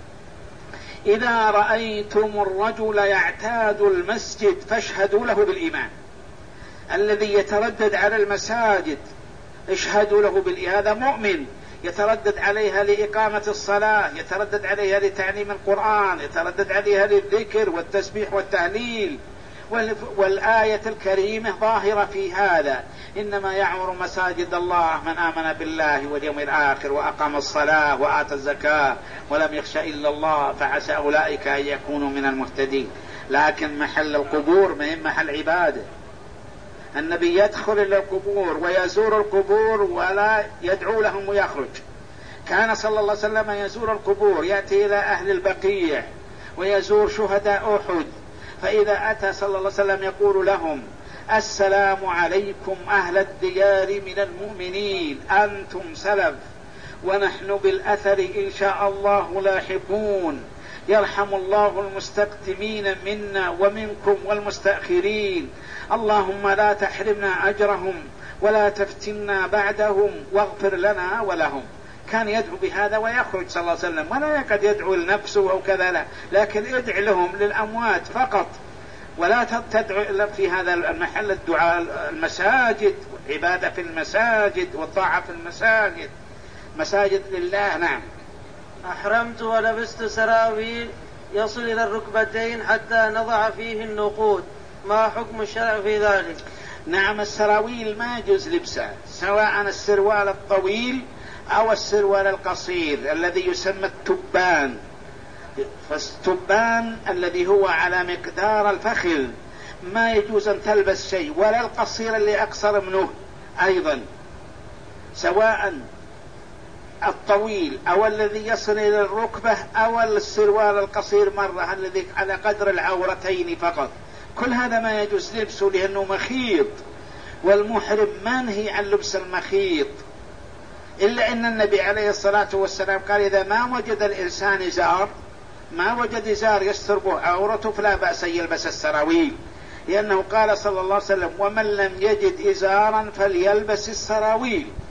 إذا رأيتم الرجل يعتاد المسجد فاشهدوا له بالإيمان. الذي يتردد على المساجد اشهدوا له بالإيمان، هذا مؤمن يتردد عليها لإقامة الصلاة، يتردد عليها لتعليم القرآن، يتردد عليها للذكر والتسبيح والتهليل. والآية الكريمة ظاهرة في هذا: إنما يعمر مساجد الله من آمن بالله واليوم الآخر وأقام الصلاة وآتى الزكاة ولم يخش إلا الله فعسى أولئك أن يكونوا من المهتدين. لكن محل القبور ما هي محل عبادة. النبي يدخل إلى القبور ويزور القبور ولا يدعو لهم ويخرج. كان صلى الله عليه وسلم يزور القبور، يأتي إلى أهل البقيع ويزور شهداء أحد، فإذا أتى صلى الله عليه وسلم يقول لهم: السلام عليكم أهل الديار من المؤمنين، أنتم سلف ونحن بالأثر إن شاء الله لاحقون. يرحم الله المستقدمين منا ومنكم والمستأخرين. اللهم لا تحرمنا أجرهم ولا تفتنا بعدهم واغفر لنا ولهم. كان يدعو بهذا ويخرج صلى الله عليه وسلم، ولا يكاد يدعو لنفسه أو كذا، لا، لكن ادع لهم للأموات فقط، ولا تدعو إلا في هذا المحل الدعاء. المساجد، عبادة في المساجد والطاعة في المساجد، مساجد لله. نعم. أحرمت ولبست سراويل يصل إلى الركبتين حتى نضع فيه النقود، ما حكم الشرع في ذلك؟ نعم، السراويل ما يجوز لبسها، سواء السروال الطويل أو السروال القصير الذي يسمى التبان. فالتبان الذي هو على مقدار الفخذ ما يجوز أن تلبس شيء، ولا القصير اللي أقصر منه أيضا، سواء الطويل أو الذي يصل إلى الركبة أو السروال القصير مرة الذي على قدر العورتين فقط. كل هذا ما يجوز لبسه لأنه مخيط، والمحرم منهي عن لبس المخيط، إلا أن النبي عليه الصلاة والسلام قال إذا ما وجد الإنسان إزار، ما وجد إزار يستر به عورته فلا بأس يلبس السراويل، لأنه قال صلى الله عليه وسلم ومن لم يجد إزارا فليلبس السراويل.